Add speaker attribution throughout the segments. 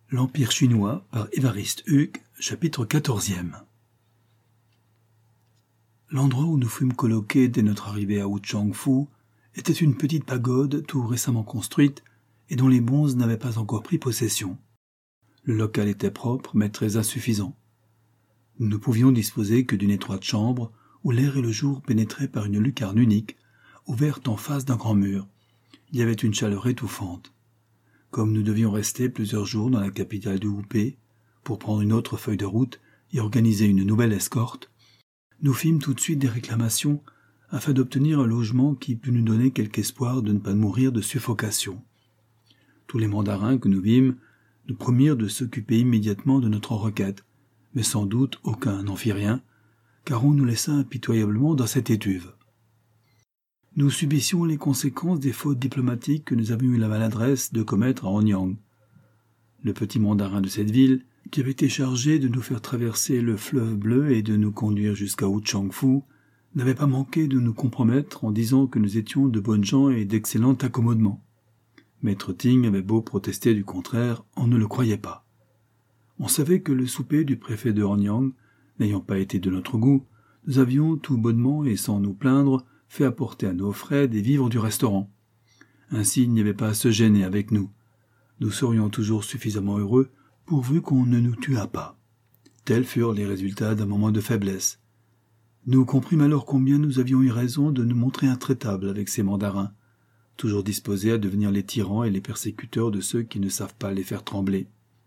Speaker 1: L'Empire chinois par Évariste Huc, chapitre 14e. L'endroit où nous fûmes coloqués dès notre arrivée à Wuchangfu était une petite pagode tout récemment construite et dont les bonzes n'avaient pas encore pris possession. Le local était propre mais très insuffisant. Nous ne pouvions disposer que d'une étroite chambre où l'air et le jour pénétraient par une lucarne unique, ouverte en face d'un grand mur. Il y avait une chaleur étouffante. Comme nous devions rester plusieurs jours dans la capitale du Hupei pour prendre une autre feuille de route et organiser une nouvelle escorte, nous fîmes tout de suite des réclamations afin d'obtenir un logement qui pût nous donner quelque espoir de ne pas mourir de suffocation. Tous les mandarins que nous vîmes nous promirent de s'occuper immédiatement de notre requête, mais sans doute aucun n'en fit rien, car on nous laissa impitoyablement dans cette étuve. Nous subissions les conséquences des fautes diplomatiques que nous avions eu la maladresse de commettre à Hanyang. Le petit mandarin de cette ville, qui avait été chargé de nous faire traverser le fleuve bleu et de nous conduire jusqu'à Wuchangfu, n'avait pas manqué de nous compromettre en disant que nous étions de bonnes gens et d'excellent accommodement. Maître Ting avait beau protester du contraire, on ne le croyait pas. On savait que le souper du préfet de Hanyang, n'ayant pas été de notre goût, nous avions tout bonnement et sans nous plaindre fait apporter à nos frais des vivres du restaurant. Ainsi il n'y avait pas à se gêner avec nous. Nous serions toujours suffisamment heureux pourvu qu'on ne nous tuât pas. Tels furent les résultats d'un moment de faiblesse. Nous comprîmes alors combien nous avions eu raison de nous montrer intraitables avec ces mandarins, toujours disposés à devenir les tyrans et les persécuteurs de ceux qui ne savent pas les faire trembler.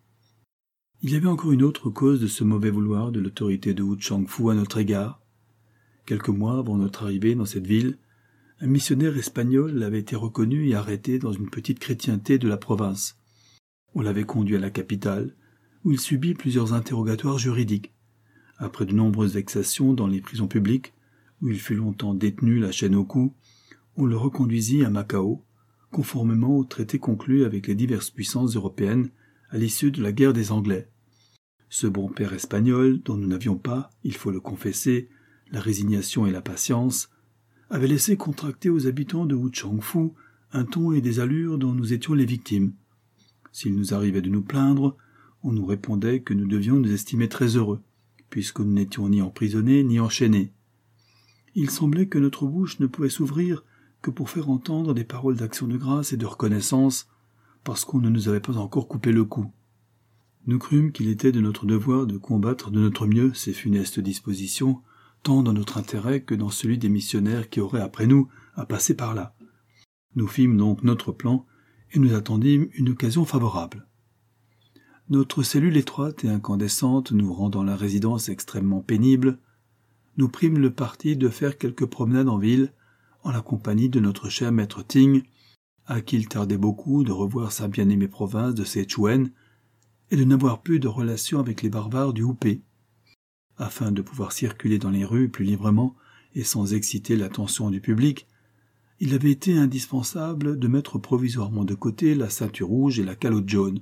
Speaker 1: Il y avait encore une autre cause de ce mauvais vouloir de l'autorité de Wuchangfu à notre égard. Quelques mois avant notre arrivée dans cette ville, un missionnaire espagnol avait été reconnu et arrêté dans une petite chrétienté de la province. On l'avait conduit à la capitale, où il subit plusieurs interrogatoires juridiques. Après de nombreuses vexations dans les prisons publiques, où il fut longtemps détenu la chaîne au cou, on le reconduisit à Macao, conformément au traité conclu avec les diverses puissances européennes à l'issue de la guerre des Anglais. Ce bon père espagnol, dont nous n'avions pas, il faut le confesser, la résignation et la patience, avait laissé contracter aux habitants de Wuchangfu un ton et des allures dont nous étions les victimes. S'il nous arrivait de nous plaindre, on nous répondait que nous devions nous estimer très heureux, puisque nous n'étions ni emprisonnés ni enchaînés. Il semblait que notre bouche ne pouvait s'ouvrir que pour faire entendre des paroles d'action de grâce et de reconnaissance, parce qu'on ne nous avait pas encore coupé le cou. Nous crûmes qu'il était de notre devoir de combattre de notre mieux ces funestes dispositions, tant dans notre intérêt que dans celui des missionnaires qui auraient après nous à passer par là. Nous fîmes donc notre plan et nous attendîmes une occasion favorable. Notre cellule étroite et incandescente nous rendant la résidence extrêmement pénible, nous prîmes le parti de faire quelques promenades en ville en la compagnie de notre cher maître Ting, à qui il tardait beaucoup de revoir sa bien-aimée province de Sichuan et de n'avoir plus de relations avec les barbares du Hupei. Afin de pouvoir circuler dans les rues plus librement et sans exciter l'attention du public, il avait été indispensable de mettre provisoirement de côté la ceinture rouge et la calotte jaune.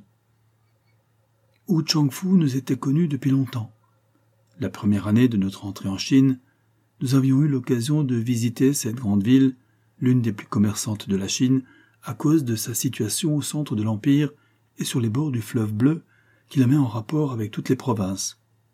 Speaker 1: Wuchangfu nous était connu depuis longtemps. La première année de notre entrée en Chine, nous avions eu l'occasion de visiter cette grande ville, l'une des plus commerçantes de la Chine, à cause de sa situation au centre de l'Empire et sur les bords du fleuve bleu qui la met en rapport avec toutes les provinces.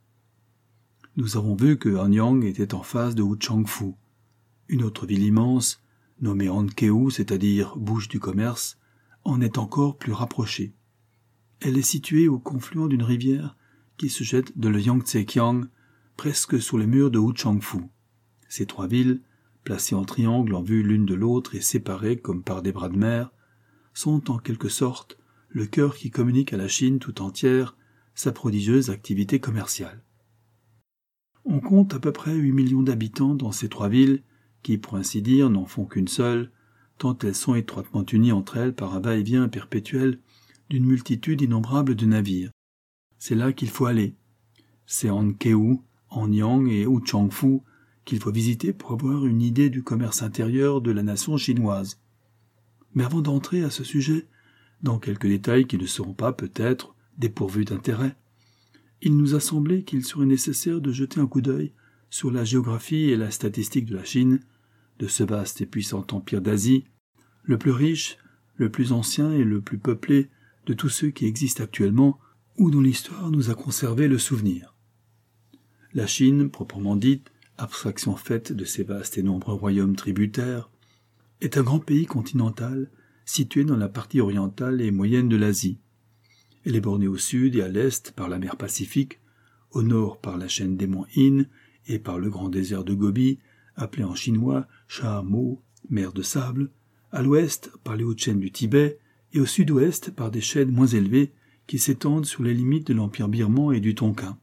Speaker 1: Nous avons vu que Hanyang était en face de Wuchangfu. Une autre ville immense, nommée Hankeu, c'est-à-dire bouche du commerce, en est encore plus rapprochée. Elle est située au confluent d'une rivière qui se jette de le Yangtze-kiang, presque sous les murs de Wuchangfu. Ces trois villes, placées en triangle en vue l'une de l'autre et séparées comme par des bras de mer, sont en quelque sorte le cœur qui communique à la Chine tout entière sa prodigieuse activité commerciale. On compte à peu près 8 millions d'habitants dans ces trois villes, qui, pour ainsi dire, n'en font qu'une seule, tant elles sont étroitement unies entre elles par un va-et-vient perpétuel d'une multitude innombrable de navires. C'est là qu'il faut aller. C'est Hankeu, Hanyang et Wuchangfu qu'il faut visiter pour avoir une idée du commerce intérieur de la nation chinoise. Mais avant d'entrer à ce sujet, dans quelques détails qui ne seront pas, peut-être, dépourvus d'intérêt, il nous a semblé qu'il serait nécessaire de jeter un coup d'œil sur la géographie et la statistique de la Chine, de ce vaste et puissant empire d'Asie, le plus riche, le plus ancien et le plus peuplé de tous ceux qui existent actuellement ou dont l'histoire nous a conservé le souvenir. La Chine, proprement dite, abstraction faite de ses vastes et nombreux royaumes tributaires, est un grand pays continental situé dans la partie orientale et moyenne de l'Asie. Elle est bornée au sud et à l'est par la mer Pacifique, au nord par la chaîne des monts In et par le grand désert de Gobi, appelé en chinois Sha Mo, mer de sable, à l'ouest par les hautes chaînes du Tibet et au sud-ouest par des chaînes moins élevées qui s'étendent sur les limites de l'empire birman et du Tonkin.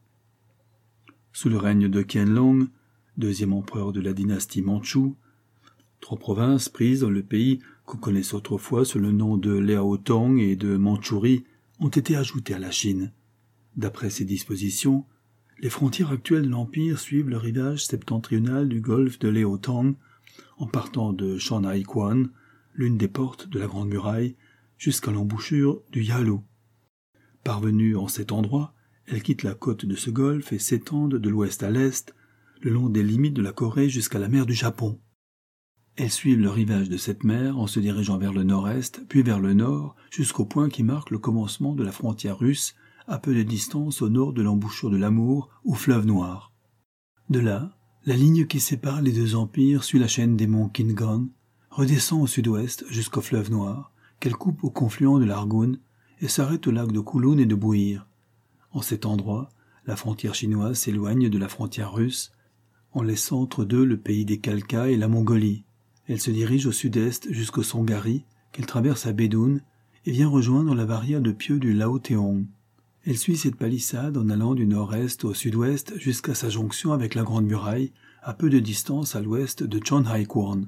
Speaker 1: Sous le règne de Qianlong, deuxième empereur de la dynastie mandchoue, 3 provinces prises dans le pays qu'on connaissait autrefois sous le nom de Liaotong et de Mandchourie ont été ajoutées à la Chine. D'après ces dispositions, les frontières actuelles de l'Empire suivent le rivage septentrional du golfe de Liaotong, en partant de Shanhaiguan, l'une des portes de la Grande Muraille, jusqu'à l'embouchure du Yalu. Parvenue en cet endroit, elles quittent la côte de ce golfe et s'étendent de l'ouest à l'est, le long des limites de la Corée jusqu'à la mer du Japon. Elles suivent le rivage de cette mer en se dirigeant vers le nord-est, puis vers le nord, jusqu'au point qui marque le commencement de la frontière russe, à peu de distance au nord de l'embouchure de l'Amour, ou fleuve Noir. De là, la ligne qui sépare les deux empires suit la chaîne des monts Kingon, redescend au sud-ouest jusqu'au fleuve Noir, qu'elle coupe au confluent de l'Argun, et s'arrête au lac de Kowloon et de Bouhir. En cet endroit, la frontière chinoise s'éloigne de la frontière russe, en laissant entre deux le pays des Khalkha et la Mongolie. Elle se dirige au sud-est jusqu'au Songari, qu'elle traverse à Bédoun, et vient rejoindre la barrière de pieux du Laotéong. Elle suit cette palissade en allant du nord-est au sud-ouest jusqu'à sa jonction avec la Grande Muraille, à peu de distance à l'ouest de Chonhaiguan.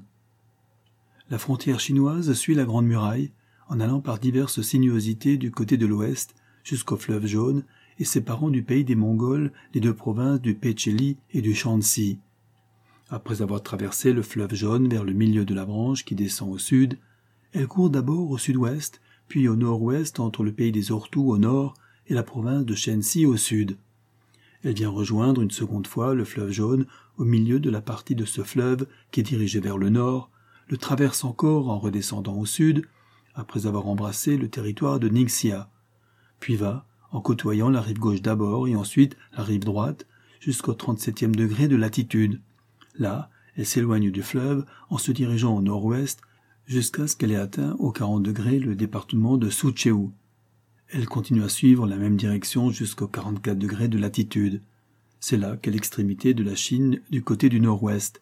Speaker 1: La frontière chinoise suit la Grande Muraille, en allant par diverses sinuosités du côté de l'ouest jusqu'au fleuve Jaune et séparant du pays des Mongols les deux provinces du Péchéli et du Shanxi. Après avoir traversé le fleuve Jaune vers le milieu de la branche qui descend au sud, elle court d'abord au sud-ouest, puis au nord-ouest entre le pays des Ortou au nord et la province de Shenxi au sud. Elle vient rejoindre une seconde fois le fleuve Jaune au milieu de la partie de ce fleuve qui est dirigée vers le nord, le traverse encore en redescendant au sud, après avoir embrassé le territoire de Ningxia, puis va, en côtoyant la rive gauche d'abord et ensuite la rive droite, jusqu'au 37e degré de latitude. Là, elle s'éloigne du fleuve en se dirigeant au nord-ouest jusqu'à ce qu'elle ait atteint au 40 degrés le département de Sucheou. Elle continue à suivre la même direction jusqu'au 44 degrés de latitude. C'est là qu'est l'extrémité de la Chine du côté du nord-ouest.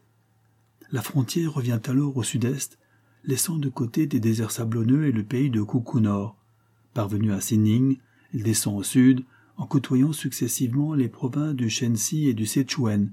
Speaker 1: La frontière revient alors au sud-est, laissant de côté des déserts sablonneux et le pays de Kuku Nord. Parvenue à Xining, elle descend au sud, en côtoyant successivement les provinces du Shenxi et du Sichuan.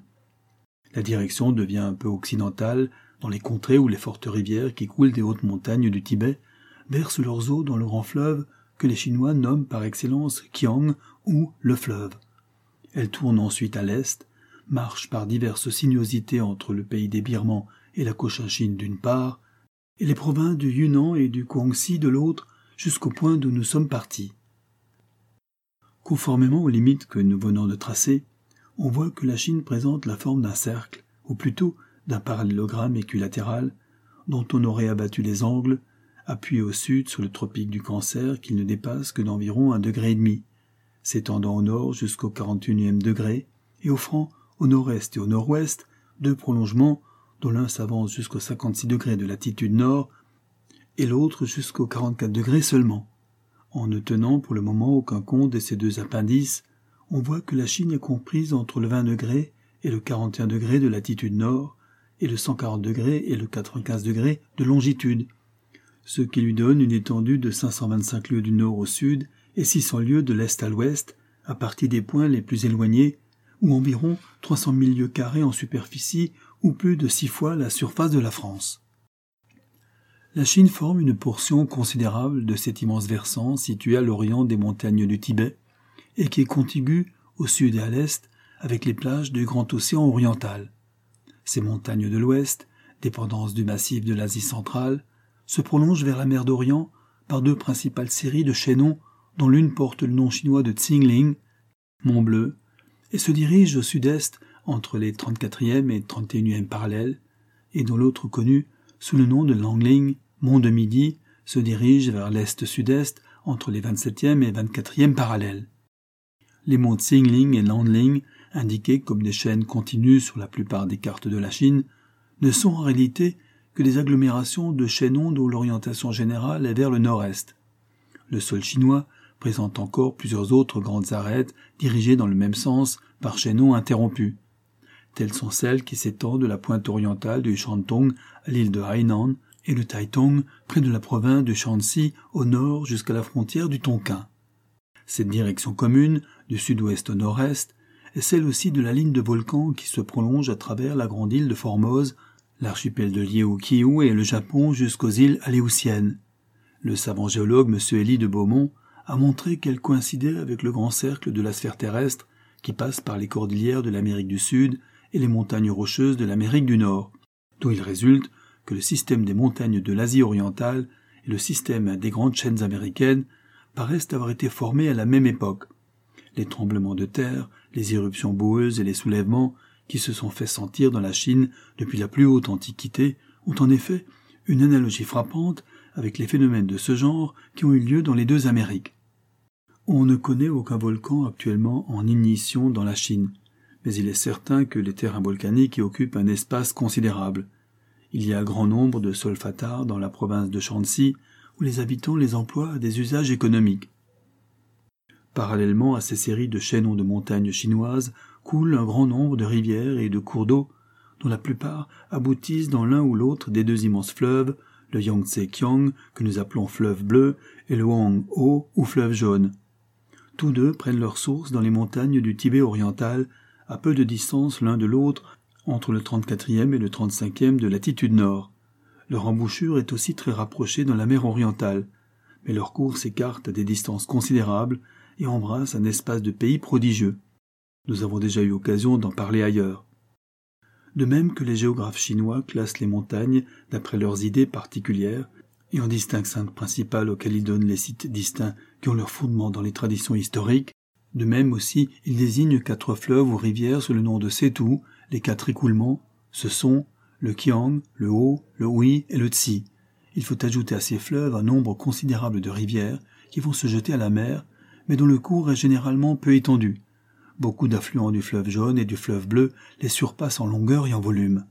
Speaker 1: La direction devient un peu occidentale, dans les contrées où les fortes rivières qui coulent des hautes montagnes du Tibet versent leurs eaux dans le grand fleuve que les Chinois nomment par excellence Kiang ou le fleuve. Elle tourne ensuite à l'est, marche par diverses sinuosités entre le pays des Birmans et la Cochinchine d'une part, et les provinces du Yunnan et du Guangxi de l'autre, jusqu'au point d'où nous sommes partis. Conformément aux limites que nous venons de tracer, on voit que la Chine présente la forme d'un cercle, ou plutôt d'un parallélogramme équilatéral, dont on aurait abattu les angles, appuyé au sud sur le tropique du Cancer qui ne dépasse que d'environ 1,5 degré, s'étendant au nord jusqu'au 41e degré, et offrant au nord-est et au nord-ouest 2 prolongements, dont l'un s'avance jusqu'au 56 degrés de latitude nord, et l'autre jusqu'au 44 degrés seulement. En ne tenant pour le moment aucun compte de ces 2 appendices, on voit que la Chine est comprise entre le 20 degrés et le 41 degrés de latitude nord, et le 140 degrés et le 95 degrés de longitude, ce qui lui donne une étendue de 525 lieues du nord au sud et 600 lieues de l'est à l'ouest, à partir des points les plus éloignés, ou environ 300 000 lieues carrées en superficie, ou plus de 6 fois la surface de la France. La Chine forme une portion considérable de cet immense versant situé à l'orient des montagnes du Tibet, et qui est contiguë au sud et à l'est avec les plages du Grand Océan oriental. Ces montagnes de l'ouest, dépendance du massif de l'Asie centrale, se prolongent vers la mer d'Orient par 2 principales séries de chaînons dont l'une porte le nom chinois de Tsingling, Mont Bleu, et se dirige au sud-est entre les 34e et 31e parallèles, et dont l'autre connu sous le nom de Langling, Mont de Midi, se dirige vers l'est-sud-est entre les 27e et 24e parallèles. les monts Xingling et Nanling, indiqués comme des chaînes continues sur la plupart des cartes de la Chine, ne sont en réalité que des agglomérations de chaînons dont l'orientation générale est vers le nord-est. Le sol chinois présente encore plusieurs autres grandes arêtes dirigées dans le même sens par chaînons interrompus. Telles sont celles qui s'étendent de la pointe orientale du Shantung à l'île de Hainan et le Taitung près de la province du Shanxi au nord jusqu'à la frontière du Tonkin. Cette direction commune, du sud-ouest au nord-est, est celle aussi de la ligne de volcans qui se prolonge à travers la grande île de Formose, l'archipel de Ryukyu et le Japon jusqu'aux îles Aléoutiennes. Le savant géologue M. Élie de Beaumont a montré qu'elle coïncidait avec le grand cercle de la sphère terrestre qui passe par les cordillères de l'Amérique du Sud et les montagnes rocheuses de l'Amérique du Nord, d'où il résulte que le système des montagnes de l'Asie orientale et le système des grandes chaînes américaines paraissent avoir été formés à la même époque. Les tremblements de terre, les éruptions boueuses et les soulèvements qui se sont fait sentir dans la Chine depuis la plus haute antiquité ont en effet une analogie frappante avec les phénomènes de ce genre qui ont eu lieu dans les deux Amériques. On ne connaît aucun volcan actuellement en ignition dans la Chine, mais il est certain que les terrains volcaniques y occupent un espace considérable. Il y a grand nombre de solfatares dans la province de Shanxi où les habitants les emploient à des usages économiques. Parallèlement à ces séries de chaînons de montagnes chinoises coulent un grand nombre de rivières et de cours d'eau, dont la plupart aboutissent dans l'un ou l'autre des deux immenses fleuves, le Yangtze-Kiang, que nous appelons fleuve bleu, et le Huanghe ou fleuve jaune. Tous deux prennent leur source dans les montagnes du Tibet oriental, à peu de distance l'un de l'autre, entre le 34e et le 35e de latitude nord. Leur embouchure est aussi très rapprochée dans la mer orientale, mais leur cours s'écarte à des distances considérables et embrasse un espace de pays prodigieux. Nous avons déjà eu occasion d'en parler ailleurs. De même que les géographes chinois classent les montagnes d'après leurs idées particulières et en distinguent 5 principales auxquelles ils donnent les sites distincts qui ont leur fondement dans les traditions historiques, de même aussi ils désignent 4 fleuves ou rivières sous le nom de Setu, les 4 écoulements, ce sont le Kiang, le Ho, le Hui et le Tsi. Il faut ajouter à ces fleuves un nombre considérable de rivières qui vont se jeter à la mer, mais dont le cours est généralement peu étendu. Beaucoup d'affluents du fleuve jaune et du fleuve bleu les surpassent en longueur et en volume.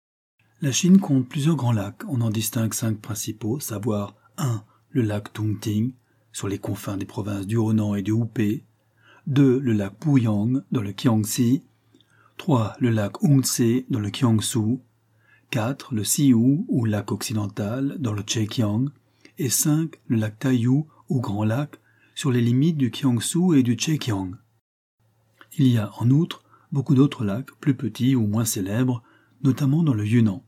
Speaker 1: La Chine compte plusieurs grands lacs, on en distingue 5 principaux, savoir 1. Le lac Tongting, sur les confins des provinces du Honan et du Hubei, 2. Le lac Puyang, dans le Jiangxi, 3. Le lac Hongtse, dans le Jiangsu, 4. Le Siou, ou lac occidental, dans le Zhejiang, et 5. Le lac Taiyu, ou grand lac, sur les limites du Jiangsu et du Zhejiang. Il y a en outre beaucoup d'autres lacs, plus petits ou moins célèbres, notamment dans le Yunnan.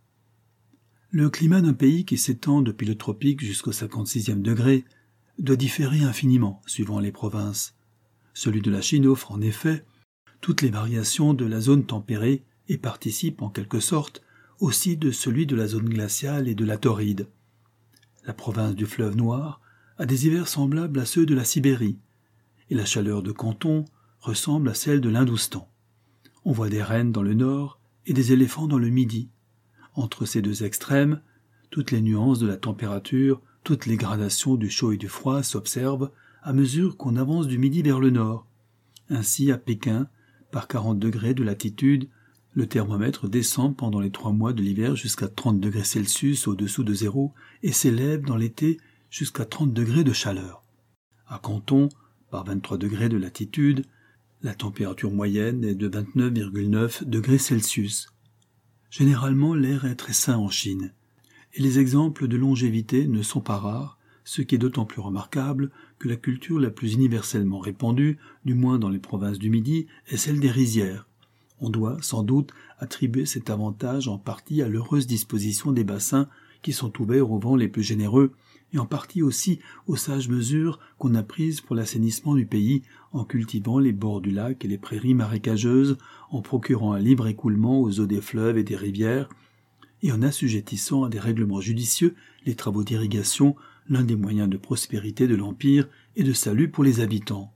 Speaker 1: Le climat d'un pays qui s'étend depuis le tropique jusqu'au 56e degré doit différer infiniment suivant les provinces. Celui de la Chine offre en effet toutes les variations de la zone tempérée et participe en quelque sorte aussi de celui de la zone glaciale et de la torride. La province du fleuve Noir a des hivers semblables à ceux de la Sibérie, et la chaleur de Canton ressemble à celle de l'Hindoustan. On voit des rennes dans le nord et des éléphants dans le midi. Entre ces deux extrêmes, toutes les nuances de la température, toutes les gradations du chaud et du froid s'observent à mesure qu'on avance du midi vers le nord. Ainsi, à Pékin, par 40 degrés de latitude, le thermomètre descend pendant les 3 mois de l'hiver jusqu'à 30 degrés Celsius au-dessous de zéro et s'élève dans l'été jusqu'à 30 degrés de chaleur. À Canton, par 23 degrés de latitude, la température moyenne est de 29,9 degrés Celsius. Généralement, l'air est très sain en Chine, et les exemples de longévité ne sont pas rares, ce qui est d'autant plus remarquable que la culture la plus universellement répandue, du moins dans les provinces du Midi, est celle des rizières. On doit, sans doute, attribuer cet avantage en partie à l'heureuse disposition des bassins qui sont ouverts aux vents les plus généreux, et en partie aussi aux sages mesures qu'on a prises pour l'assainissement du pays en cultivant les bords du lac et les prairies marécageuses, en procurant un libre écoulement aux eaux des fleuves et des rivières, et en assujettissant à des règlements judicieux les travaux d'irrigation, l'un des moyens de prospérité de l'Empire et de salut pour les habitants.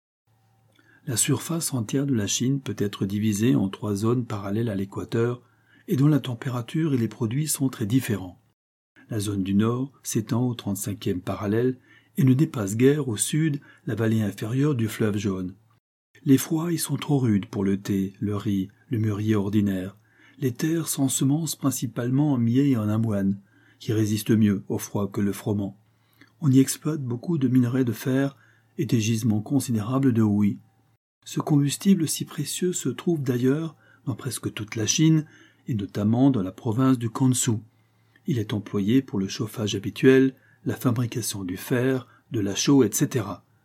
Speaker 1: La surface entière de la Chine peut être divisée en 3 zones parallèles à l'équateur et dont la température et les produits sont très différents. La zone du nord s'étend au 35e parallèle et ne dépasse guère au sud la vallée inférieure du fleuve jaune. Les froids y sont trop rudes pour le thé, le riz, le mûrier ordinaire. Les terres s'ensemencent principalement en millet et en avoine, qui résistent mieux au froid que le froment. On y exploite beaucoup de minerais de fer et des gisements considérables de houille. Ce combustible si précieux se trouve d'ailleurs dans presque toute la Chine, et notamment dans la province du Gansu. Il est employé pour le chauffage habituel, la fabrication du fer, de la chaux, etc.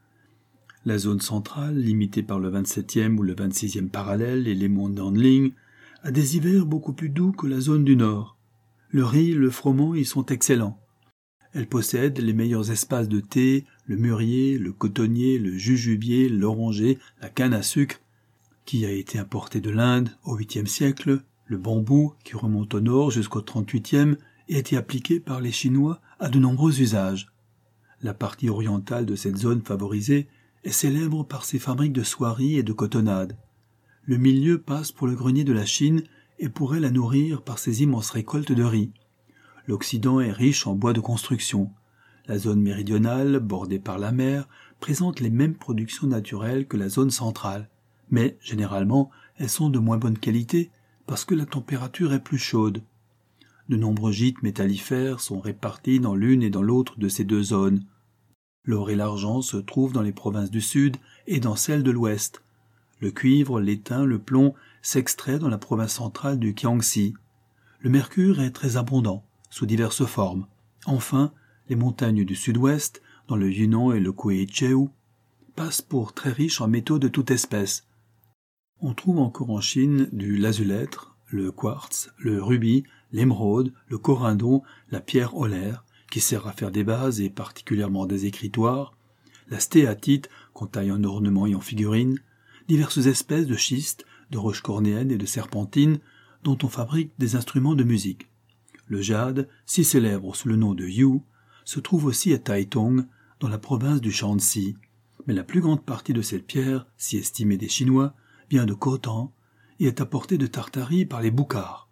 Speaker 1: La zone centrale, limitée par le 27e ou le 26e parallèle et les monts Nanling, a des hivers beaucoup plus doux que la zone du nord. Le riz et le froment y sont excellents. Elle possède les meilleurs espaces de thé, le mûrier, le cotonnier, le jujubier, l'oranger, la canne à sucre, qui a été importé de l'Inde au 8e siècle, le bambou, qui remonte au nord jusqu'au 38e, et a été appliqué par les Chinois à de nombreux usages. La partie orientale de cette zone favorisée est célèbre par ses fabriques de soieries et de cotonnade. Le milieu passe pour le grenier de la Chine et pourrait la nourrir par ses immenses récoltes de riz. L'Occident est riche en bois de construction. La zone méridionale, bordée par la mer, présente les mêmes productions naturelles que la zone centrale. Mais, généralement, elles sont de moins bonne qualité parce que la température est plus chaude. De nombreux gîtes métallifères sont répartis dans l'une et dans l'autre de ces deux zones. L'or et l'argent se trouvent dans les provinces du sud et dans celles de l'ouest. Le cuivre, l'étain, le plomb s'extraient dans la province centrale du Jiangxi. Le mercure est très abondant, sous diverses formes. Enfin, les montagnes du sud-ouest, dans le Yunnan et le Kweichou, passent pour très riches en métaux de toute espèce. On trouve encore en Chine du lazulètre, le quartz, le rubis, l'émeraude, le corindon, la pierre olaire, qui sert à faire des vases et particulièrement des écritoires, la stéatite, qu'on taille en ornement et en figurines, diverses espèces de schistes, de roches cornéennes et de serpentines, dont on fabrique des instruments de musique. Le jade, si célèbre sous le nom de Yu, se trouve aussi à Taitung, dans la province du Shanxi, mais la plus grande partie de cette pierre, si estimée des Chinois, vient de Khotan et est apportée de Tartarie par les Boukhars.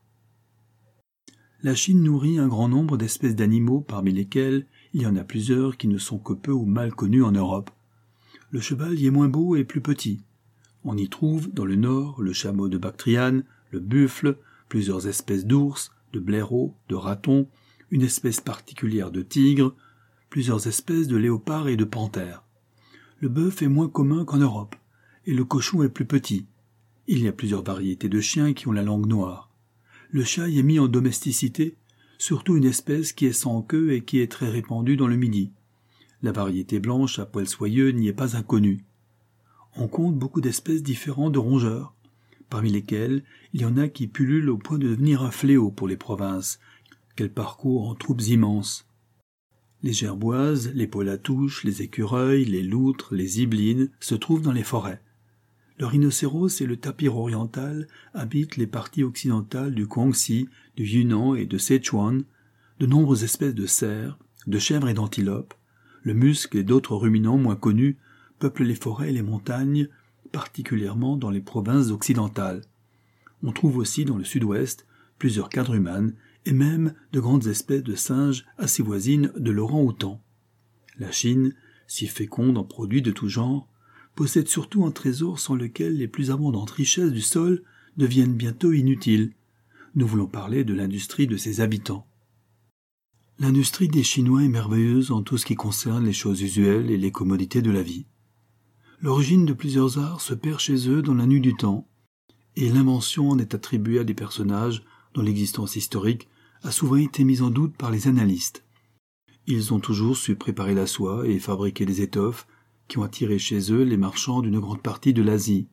Speaker 1: La Chine nourrit un grand nombre d'espèces d'animaux, parmi lesquels il y en a plusieurs qui ne sont que peu ou mal connus en Europe. Le cheval y est moins beau et plus petit. On y trouve, dans le nord, le chameau de Bactriane, le buffle, plusieurs espèces d'ours, de blaireaux, de ratons, une espèce particulière de tigre, plusieurs espèces de léopards et de panthères. Le bœuf est moins commun qu'en Europe, et le cochon est plus petit. Il y a plusieurs variétés de chiens qui ont la langue noire. Le chat y est mis en domesticité, surtout une espèce qui est sans queue et qui est très répandue dans le Midi. La variété blanche à poils soyeux n'y est pas inconnue. On compte beaucoup d'espèces différentes de rongeurs, parmi lesquelles il y en a qui pullulent au point de devenir un fléau pour les provinces, qu'elles parcourent en troupes immenses. Les gerboises, les poilatouches, les écureuils, les loutres, les ziblines se trouvent dans les forêts. Le rhinocéros et le tapir oriental habitent les parties occidentales du Guangxi, du Yunnan et de Sichuan. De nombreuses espèces de cerfs, de chèvres et d'antilopes, le musc et d'autres ruminants moins connus peuplent les forêts et les montagnes, particulièrement dans les provinces occidentales. On trouve aussi dans le sud-ouest plusieurs quadrumanes et même de grandes espèces de singes assez voisines de l'orang-outan. La Chine, si féconde en produits de tout genre, possède surtout un trésor sans lequel les plus abondantes richesses du sol deviennent bientôt inutiles. Nous voulons parler de l'industrie de ses habitants. L'industrie des Chinois est merveilleuse en tout ce qui concerne les choses usuelles et les commodités de la vie. L'origine de plusieurs arts se perd chez eux dans la nuit du temps, et l'invention en est attribuée à des personnages dont l'existence historique a souvent été mise en doute par les analystes. Ils ont toujours su préparer la soie et fabriquer des étoffes qui ont attiré chez eux les marchands d'une grande partie de l'Asie.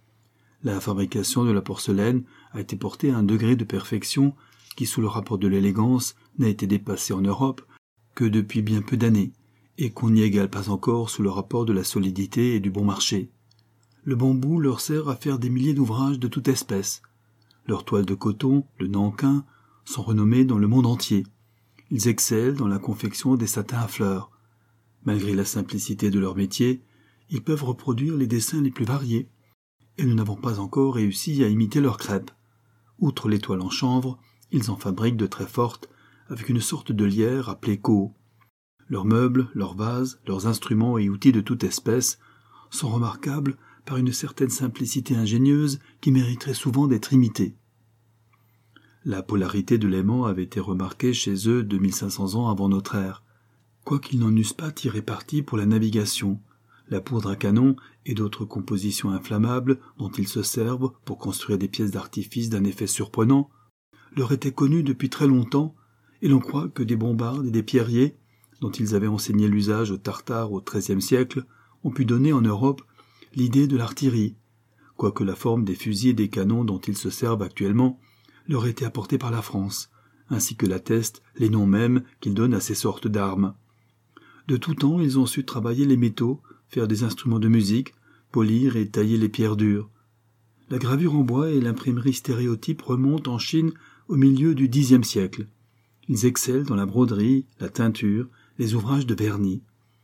Speaker 1: La fabrication de la porcelaine a été portée à un degré de perfection qui, sous le rapport de l'élégance, n'a été dépassé en Europe que depuis bien peu d'années, et qu'on n'y égale pas encore sous le rapport de la solidité et du bon marché. Le bambou leur sert à faire des milliers d'ouvrages de toute espèce. Leurs toiles de coton, le nankin, sont renommées dans le monde entier. Ils excellent dans la confection des satins à fleurs. Malgré la simplicité de leur métier, ils peuvent reproduire les dessins les plus variés, et nous n'avons pas encore réussi à imiter leurs crêpes. Outre les toiles en chanvre, ils en fabriquent de très fortes, avec une sorte de lierre appelée ko. Leurs meubles, leurs vases, leurs instruments et outils de toute espèce sont remarquables par une certaine simplicité ingénieuse qui mériterait souvent d'être imitée. La polarité de l'aimant avait été remarquée chez eux 2500 ans avant notre ère. Quoiqu'ils n'en eussent pas tiré parti pour la navigation, la poudre à canon et d'autres compositions inflammables dont ils se servent pour construire des pièces d'artifice d'un effet surprenant leur étaient connues depuis très longtemps, et l'on croit que des bombardes et des pierriers, dont ils avaient enseigné l'usage aux Tartares au XIIIe siècle, ont pu donner en Europe l'idée de l'artillerie, quoique la forme des fusils et des canons dont ils se servent actuellement leur ait été apportée par la France, ainsi que l'attestent les noms mêmes qu'ils donnent à ces sortes d'armes. De tout temps, ils ont su travailler les métaux, faire des instruments de musique, polir et tailler les pierres dures. La gravure en bois et l'imprimerie stéréotype remontent en Chine au milieu du Xe siècle. Ils excellent dans la broderie, la teinture, les ouvrages de vernis.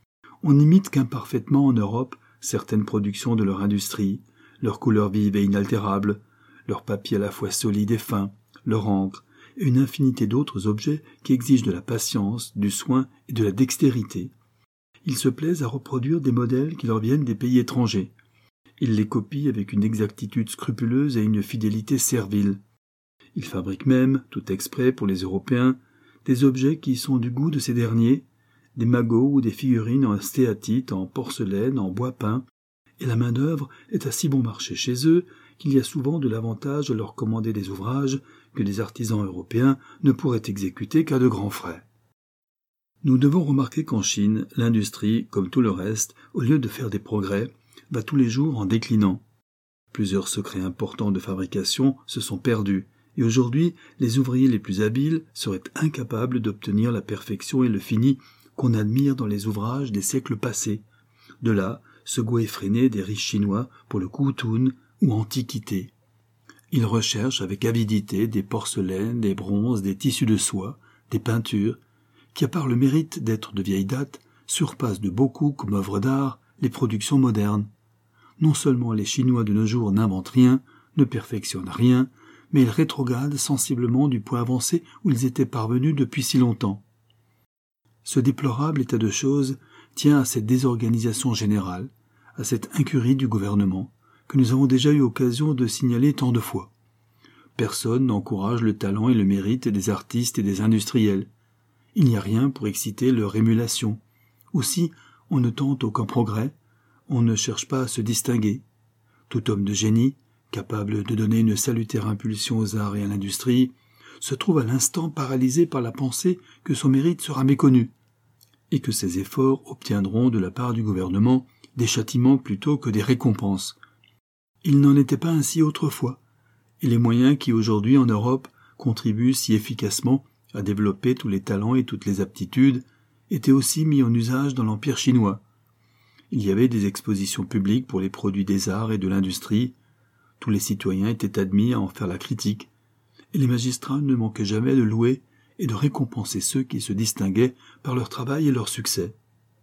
Speaker 1: On imite qu'imparfaitement en Europe certaines productions de leur industrie, leurs couleurs vives et inaltérables, leur papier à la fois solide et fin, leur encre, et une infinité d'autres objets qui exigent de la patience, du soin et de la dextérité. Ils se plaisent à reproduire des modèles qui leur viennent des pays étrangers. Ils les copient avec une exactitude scrupuleuse et une fidélité servile. Ils fabriquent même, tout exprès pour les Européens, des objets qui sont du goût de ces derniers, des magots ou des figurines en stéatite, en porcelaine, en bois peint, et la main-d'œuvre est à si bon marché chez eux qu'il y a souvent de l'avantage à leur commander des ouvrages que des artisans européens ne pourraient exécuter qu'à de grands frais. Nous devons remarquer qu'en Chine, l'industrie, comme tout le reste, au lieu de faire des progrès, va tous les jours en déclinant. Plusieurs secrets importants de fabrication se sont perdus, et aujourd'hui, les ouvriers les plus habiles seraient incapables d'obtenir la perfection et le fini qu'on admire dans les ouvrages des siècles passés. De là, ce goût effréné des riches Chinois pour le Kutun ou antiquité. Ils recherchent avec avidité des porcelaines, des bronzes, des tissus de soie, des peintures, qui, à part le mérite d'être de vieille date, surpassent de beaucoup comme œuvre d'art les productions modernes. Non seulement les Chinois de nos jours n'inventent rien, ne perfectionnent rien, mais ils rétrogradent sensiblement du point avancé où ils étaient parvenus depuis si longtemps. Ce déplorable état de choses tient à cette désorganisation générale, à cette incurie du gouvernement, que nous avons déjà eu occasion de signaler tant de fois. Personne n'encourage le talent et le mérite des artistes et des industriels. Il n'y a rien pour exciter leur émulation. Aussi, on ne tente aucun progrès, on ne cherche pas à se distinguer. Tout homme de génie, capable de donner une salutaire impulsion aux arts et à l'industrie, se trouve à l'instant paralysé par la pensée que son mérite sera méconnu, et que ses efforts obtiendront de la part du gouvernement des châtiments plutôt que des récompenses. Il n'en était pas ainsi autrefois, et les moyens qui aujourd'hui en Europe contribuent si efficacement à développer tous les talents et toutes les aptitudes étaient aussi mis en usage dans l'Empire chinois. Il y avait des expositions publiques pour les produits des arts et de l'industrie, tous les citoyens étaient admis à en faire la critique, et les magistrats ne manquaient jamais de louer et de récompenser ceux qui se distinguaient par leur travail et leur succès.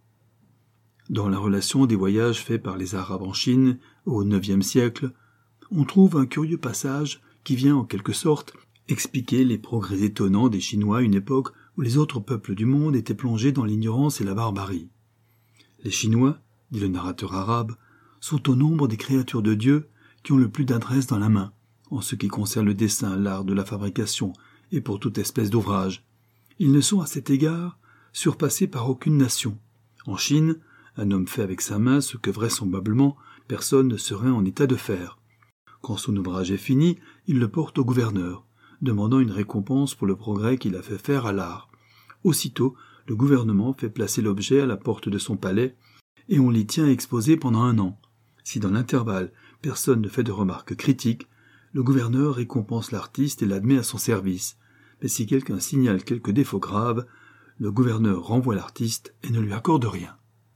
Speaker 1: Dans la relation des voyages faits par les Arabes en Chine au IXe siècle, on trouve un curieux passage qui vient en quelque sorte expliquer les progrès étonnants des Chinois à une époque où les autres peuples du monde étaient plongés dans l'ignorance et la barbarie. Les Chinois, dit le narrateur arabe, sont au nombre des créatures de Dieu qui ont le plus d'adresse dans la main, en ce qui concerne le dessin, l'art de la fabrication et pour toute espèce d'ouvrage. Ils ne sont à cet égard surpassés par aucune nation. En Chine, un homme fait avec sa main ce que vraisemblablement personne ne serait en état de faire. Quand son ouvrage est fini, il le porte au gouverneur, demandant une récompense pour le progrès qu'il a fait faire à l'art. Aussitôt, le gouvernement fait placer l'objet à la porte de son palais et on l'y tient exposé pendant 1 an. Si dans l'intervalle, personne ne fait de remarques critiques, le gouverneur récompense l'artiste et l'admet à son service. Mais si quelqu'un signale quelques défauts graves, le gouverneur renvoie l'artiste et ne lui accorde rien.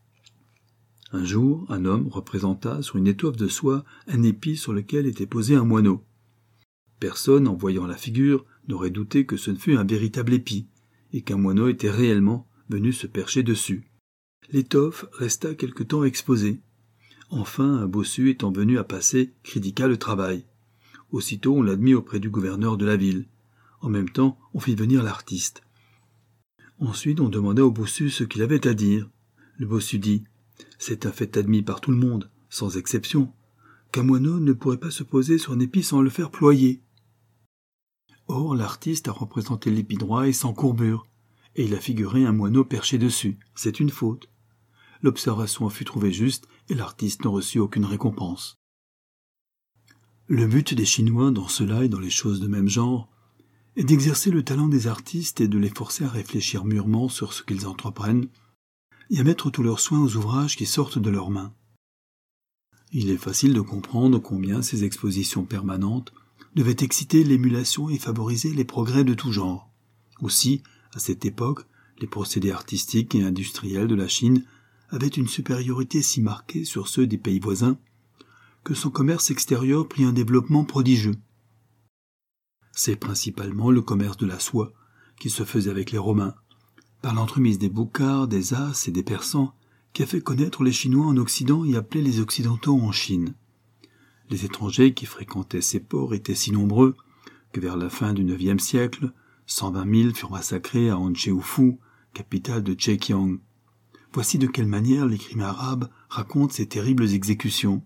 Speaker 1: Un jour, un homme représenta sur une étoffe de soie un épi sur lequel était posé un moineau. Personne, en voyant la figure, n'aurait douté que ce ne fût un véritable épi, et qu'un moineau était réellement venu se percher dessus. L'étoffe resta quelque temps exposée. Enfin, un bossu étant venu à passer, critiqua le travail. Aussitôt, on l'admit auprès du gouverneur de la ville. En même temps, on fit venir l'artiste. Ensuite, on demanda au bossu ce qu'il avait à dire. Le bossu dit « C'est un fait admis par tout le monde, sans exception. qu'un moineau ne pourrait pas se poser sur un épi sans le faire ployer. Or, l'artiste a représenté l'épi droit et sans courbure, et il a figuré un moineau perché dessus. C'est une faute. L'observation fut trouvée juste et l'artiste ne reçut aucune récompense. Le but des Chinois dans cela et dans les choses de même genre est d'exercer le talent des artistes et de les forcer à réfléchir mûrement sur ce qu'ils entreprennent et à mettre tous leurs soins aux ouvrages qui sortent de leurs mains. Il est facile de comprendre combien ces expositions permanentes devaient exciter l'émulation et favoriser les progrès de tout genre. Aussi, à cette époque, les procédés artistiques et industriels de la Chine avaient une supériorité si marquée sur ceux des pays voisins que son commerce extérieur prit un développement prodigieux. C'est principalement le commerce de la soie qui se faisait avec les Romains, par l'entremise des Boukhars, des As et des Persans, qui a fait connaître les Chinois en Occident et appelé les Occidentaux en Chine. Les étrangers qui fréquentaient ces ports étaient si nombreux que vers la fin du IXe siècle, 120 000 furent massacrés à Hangzhou, capitale de Zhejiang. Voici de quelle manière l'écrivain arabe raconte ces terribles exécutions.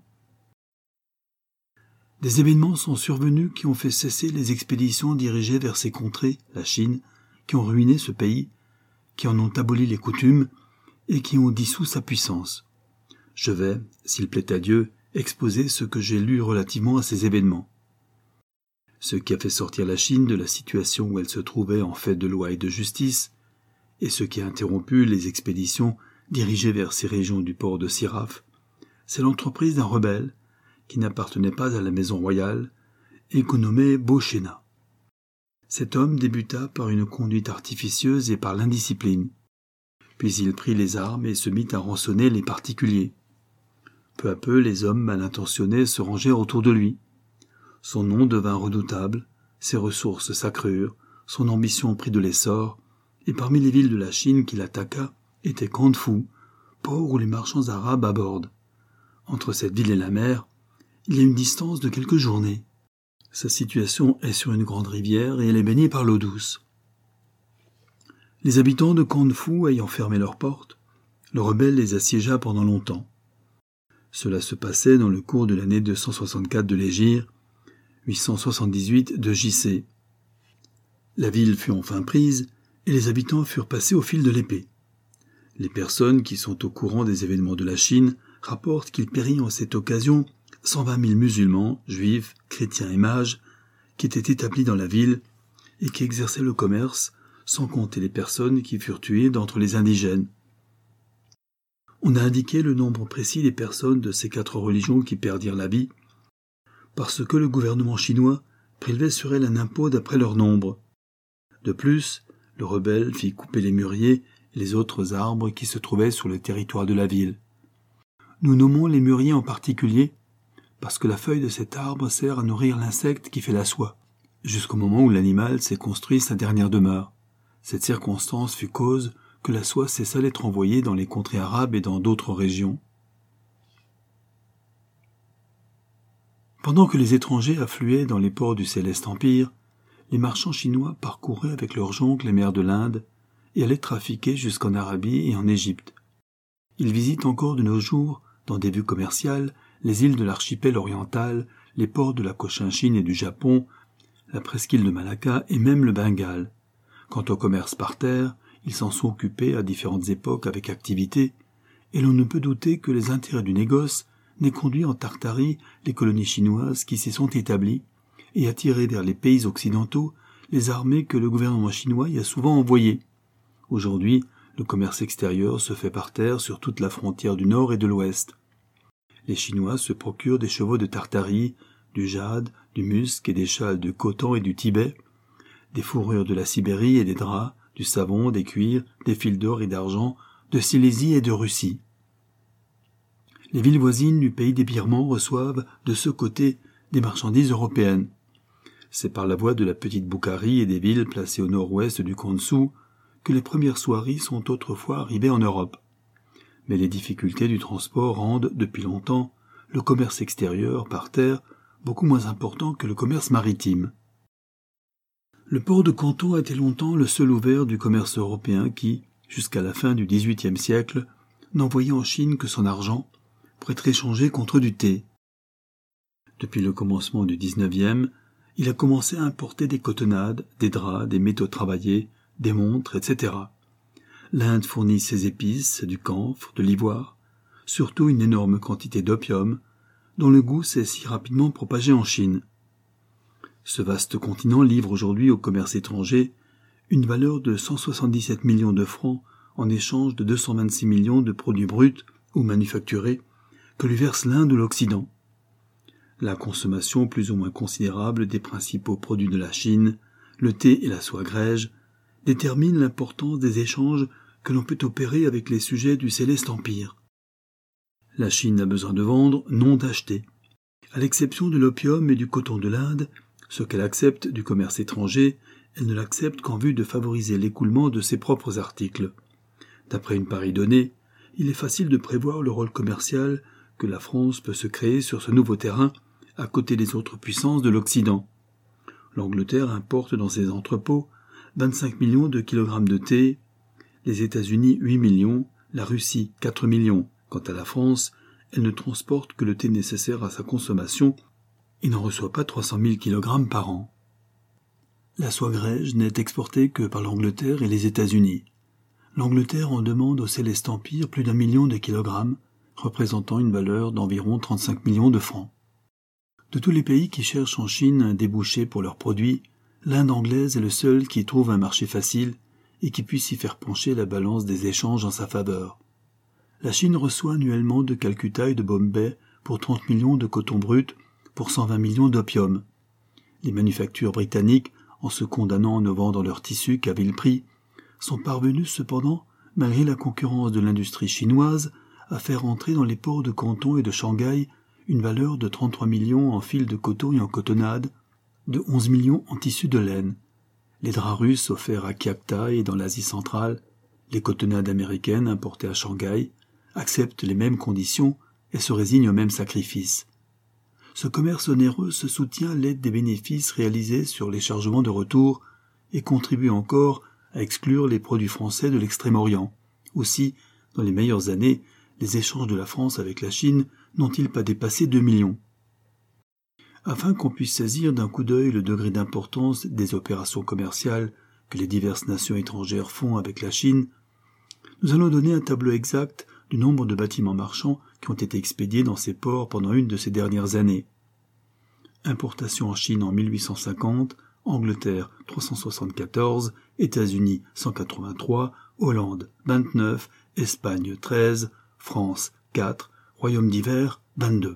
Speaker 1: Des événements sont survenus qui ont fait cesser les expéditions dirigées vers ces contrées, la Chine, qui ont ruiné ce pays, qui en ont aboli les coutumes et qui ont dissous sa puissance. Je vais, s'il plaît à Dieu, exposer ce que j'ai lu relativement à ces événements. Ce qui a fait sortir la Chine de la situation où elle se trouvait en fait de loi et de justice, et ce qui a interrompu les expéditions dirigées vers ces régions du port de Siraf, c'est l'entreprise d'un rebelle qui n'appartenait pas à la maison royale et qu'on nommait Bo-Shenna. Cet homme débuta par une conduite artificieuse et par l'indiscipline. Puis il prit les armes et se mit à rançonner les particuliers. Peu à peu, les hommes mal intentionnés se rangèrent autour de lui. Son nom devint redoutable, ses ressources s'accrurent, son ambition prit de l'essor, et parmi les villes de la Chine qu'il attaqua était Quanfu, port où les marchands arabes abordent. Entre cette ville et la mer, il y a une distance de quelques journées. Sa situation est sur une grande rivière et elle est baignée par l'eau douce. Les habitants de Quanfu ayant fermé leurs portes, le rebelle les assiégea pendant longtemps. Cela se passait dans le cours de l'année 264 de l'Hégire, 878 de J.C. La ville fut enfin prise et les habitants furent passés au fil de l'épée. Les personnes qui sont au courant des événements de la Chine rapportent qu'il périt en cette occasion 120 000 musulmans, juifs, chrétiens et mages, qui étaient établis dans la ville et qui exerçaient le commerce, sans compter les personnes qui furent tuées d'entre les indigènes. On a indiqué le nombre précis des personnes de ces 4 religions qui perdirent la vie, parce que le gouvernement chinois prélevait sur elles un impôt d'après leur nombre. De plus, le rebelle fit couper les mûriers et les autres arbres qui se trouvaient sur le territoire de la ville. Nous nommons les mûriers en particulier parce que la feuille de cet arbre sert à nourrir l'insecte qui fait la soie, jusqu'au moment où l'animal s'est construit sa dernière demeure. Cette circonstance fut cause que la soie cessa d'être envoyée dans les contrées arabes et dans d'autres régions. Pendant que les étrangers affluaient dans les ports du Céleste Empire, les marchands chinois parcouraient avec leurs jonques les mers de l'Inde et allaient trafiquer jusqu'en Arabie et en Égypte. Ils visitent encore de nos jours, dans des vues commerciales, les îles de l'archipel oriental, les ports de la Cochinchine et du Japon, la presqu'île de Malacca et même le Bengale. Quant au commerce par terre, ils s'en sont occupés à différentes époques avec activité, et l'on ne peut douter que les intérêts du négoce n'aient conduit en Tartarie les colonies chinoises qui s'y sont établies, et attiré vers les pays occidentaux les armées que le gouvernement chinois y a souvent envoyées. Aujourd'hui, le commerce extérieur se fait par terre sur toute la frontière du nord et de l'ouest. Les Chinois se procurent des chevaux de Tartarie, du jade, du musc et des châles de Khotan et du Tibet, des fourrures de la Sibérie et des draps, du savon, des cuirs, des fils d'or et d'argent, de Silésie et de Russie. Les villes voisines du pays des Birmans reçoivent de ce côté des marchandises européennes. C'est par la voie de la petite Boukharie et des villes placées au nord-ouest du Gansu que les premières soieries sont autrefois arrivées en Europe. Mais les difficultés du transport rendent, depuis longtemps, le commerce extérieur, par terre, beaucoup moins important que le commerce maritime. Le port de Canton a été longtemps le seul ouvert du commerce européen qui, jusqu'à la fin du XVIIIe siècle, n'envoyait en Chine que son argent pour être échangé contre du thé. Depuis le commencement du XIXe, il a commencé à importer des cotonnades, des draps, des métaux travaillés, des montres, etc. L'Inde fournit ses épices, du camphre, de l'ivoire, surtout une énorme quantité d'opium, dont le goût s'est si rapidement propagé en Chine. Ce vaste continent livre aujourd'hui au commerce étranger une valeur de 177 millions de francs en échange de 226 millions de produits bruts ou manufacturés que lui verse l'Inde ou l'Occident. La consommation plus ou moins considérable des principaux produits de la Chine, le thé et la soie grège, détermine l'importance des échanges que l'on peut opérer avec les sujets du Céleste Empire. La Chine a besoin de vendre, non d'acheter. À l'exception de l'opium et du coton de l'Inde, ce qu'elle accepte du commerce étranger, elle ne l'accepte qu'en vue de favoriser l'écoulement de ses propres articles. D'après une pareille donnée, il est facile de prévoir le rôle commercial que la France peut se créer sur ce nouveau terrain à côté des autres puissances de l'Occident. L'Angleterre importe dans ses entrepôts 25 millions de kilogrammes de thé, les États-Unis 8 millions, la Russie 4 millions. Quant à la France, elle ne transporte que le thé nécessaire à sa consommation et n'en reçoit pas 300 000 kilogrammes par an. La soie grège n'est exportée que par l'Angleterre et les États-Unis. L'Angleterre en demande au Céleste Empire plus d'1 million de kilogrammes, représentant une valeur d'environ 35 millions de francs. De tous les pays qui cherchent en Chine un débouché pour leurs produits, l'Inde anglaise est le seul qui trouve un marché facile et qui puisse y faire pencher la balance des échanges en sa faveur. La Chine reçoit annuellement de Calcutta et de Bombay pour 30 millions de coton brut, pour 120 millions d'opium. Les manufactures britanniques, en se condamnant à ne vendre leurs tissus qu'à vil prix, sont parvenues cependant, malgré la concurrence de l'industrie chinoise, à faire entrer dans les ports de Canton et de Shanghai une valeur de 33 millions en fils de coton et en cotonnade, de 11 millions en tissus de laine. Les draps russes offerts à Kyakhta et dans l'Asie centrale, les cotonnades américaines importées à Shanghai, acceptent les mêmes conditions et se résignent aux mêmes sacrifices. Ce commerce onéreux se soutient à l'aide des bénéfices réalisés sur les chargements de retour et contribue encore à exclure les produits français de l'Extrême-Orient. Aussi, dans les meilleures années, les échanges de la France avec la Chine n'ont-ils pas dépassé 2 millions. Afin qu'on puisse saisir d'un coup d'œil le degré d'importance des opérations commerciales que les diverses nations étrangères font avec la Chine, nous allons donner un tableau exact du nombre de bâtiments marchands qui ont été expédiés dans ces ports pendant une de ces dernières années. Importation en Chine en 1850, Angleterre 374, États-Unis 183, Hollande 29, Espagne 13, France 4, Royaume d'hiver 22.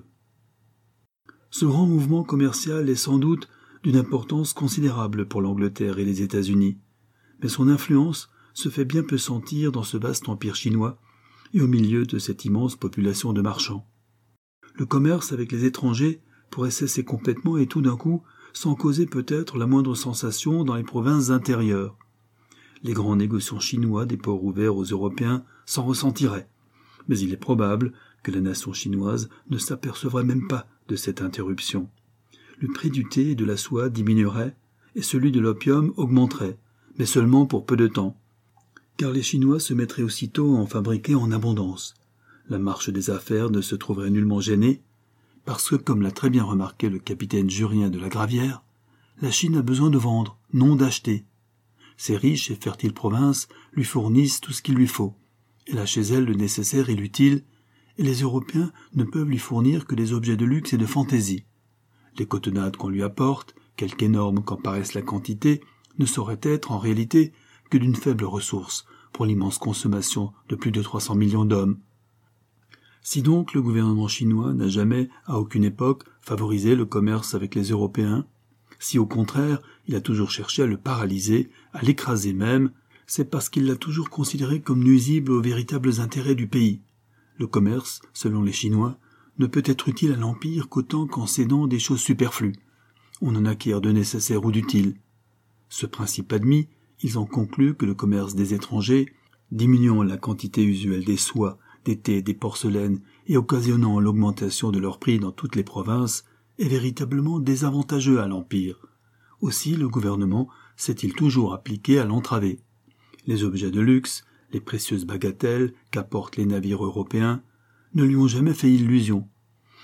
Speaker 1: Ce grand mouvement commercial est sans doute d'une importance considérable pour l'Angleterre et les États-Unis, mais son influence se fait bien peu sentir dans ce vaste empire chinois et au milieu de cette immense population de marchands. Le commerce avec les étrangers pourrait cesser complètement et tout d'un coup, sans causer peut-être la moindre sensation dans les provinces intérieures. Les grands négociants chinois des ports ouverts aux Européens s'en ressentiraient, mais il est probable que la nation chinoise ne s'apercevrait même pas de cette interruption. Le prix du thé et de la soie diminuerait et celui de l'opium augmenterait, mais seulement pour peu de temps, car les Chinois se mettraient aussitôt à en fabriquer en abondance. La marche des affaires ne se trouverait nullement gênée, parce que, comme l'a très bien remarqué le capitaine Jurien de la Gravière, la Chine a besoin de vendre, non d'acheter. Ces riches et fertiles provinces lui fournissent tout ce qu'il lui faut. Elle a chez elle le nécessaire et l'utile, et les Européens ne peuvent lui fournir que des objets de luxe et de fantaisie. Les cotonnades qu'on lui apporte, quelque énormes qu'en paraisse la quantité, ne sauraient être en réalité que d'une faible ressource pour l'immense consommation de plus de 300 millions d'hommes. Si donc le gouvernement chinois n'a jamais, à aucune époque, favorisé le commerce avec les Européens, si au contraire il a toujours cherché à le paralyser, à l'écraser même, c'est parce qu'il l'a toujours considéré comme nuisible aux véritables intérêts du pays. Le commerce, selon les Chinois, ne peut être utile à l'Empire qu'autant qu'en cédant des choses superflues. On en acquiert de nécessaires ou d'utiles. Ce principe admis, ils ont conclu que le commerce des étrangers, diminuant la quantité usuelle des soies, des thés, des porcelaines et occasionnant l'augmentation de leurs prix dans toutes les provinces, est véritablement désavantageux à l'Empire. Aussi le gouvernement s'est-il toujours appliqué à l'entraver. Les objets de luxe, les précieuses bagatelles qu'apportent les navires européens, ne lui ont jamais fait illusion.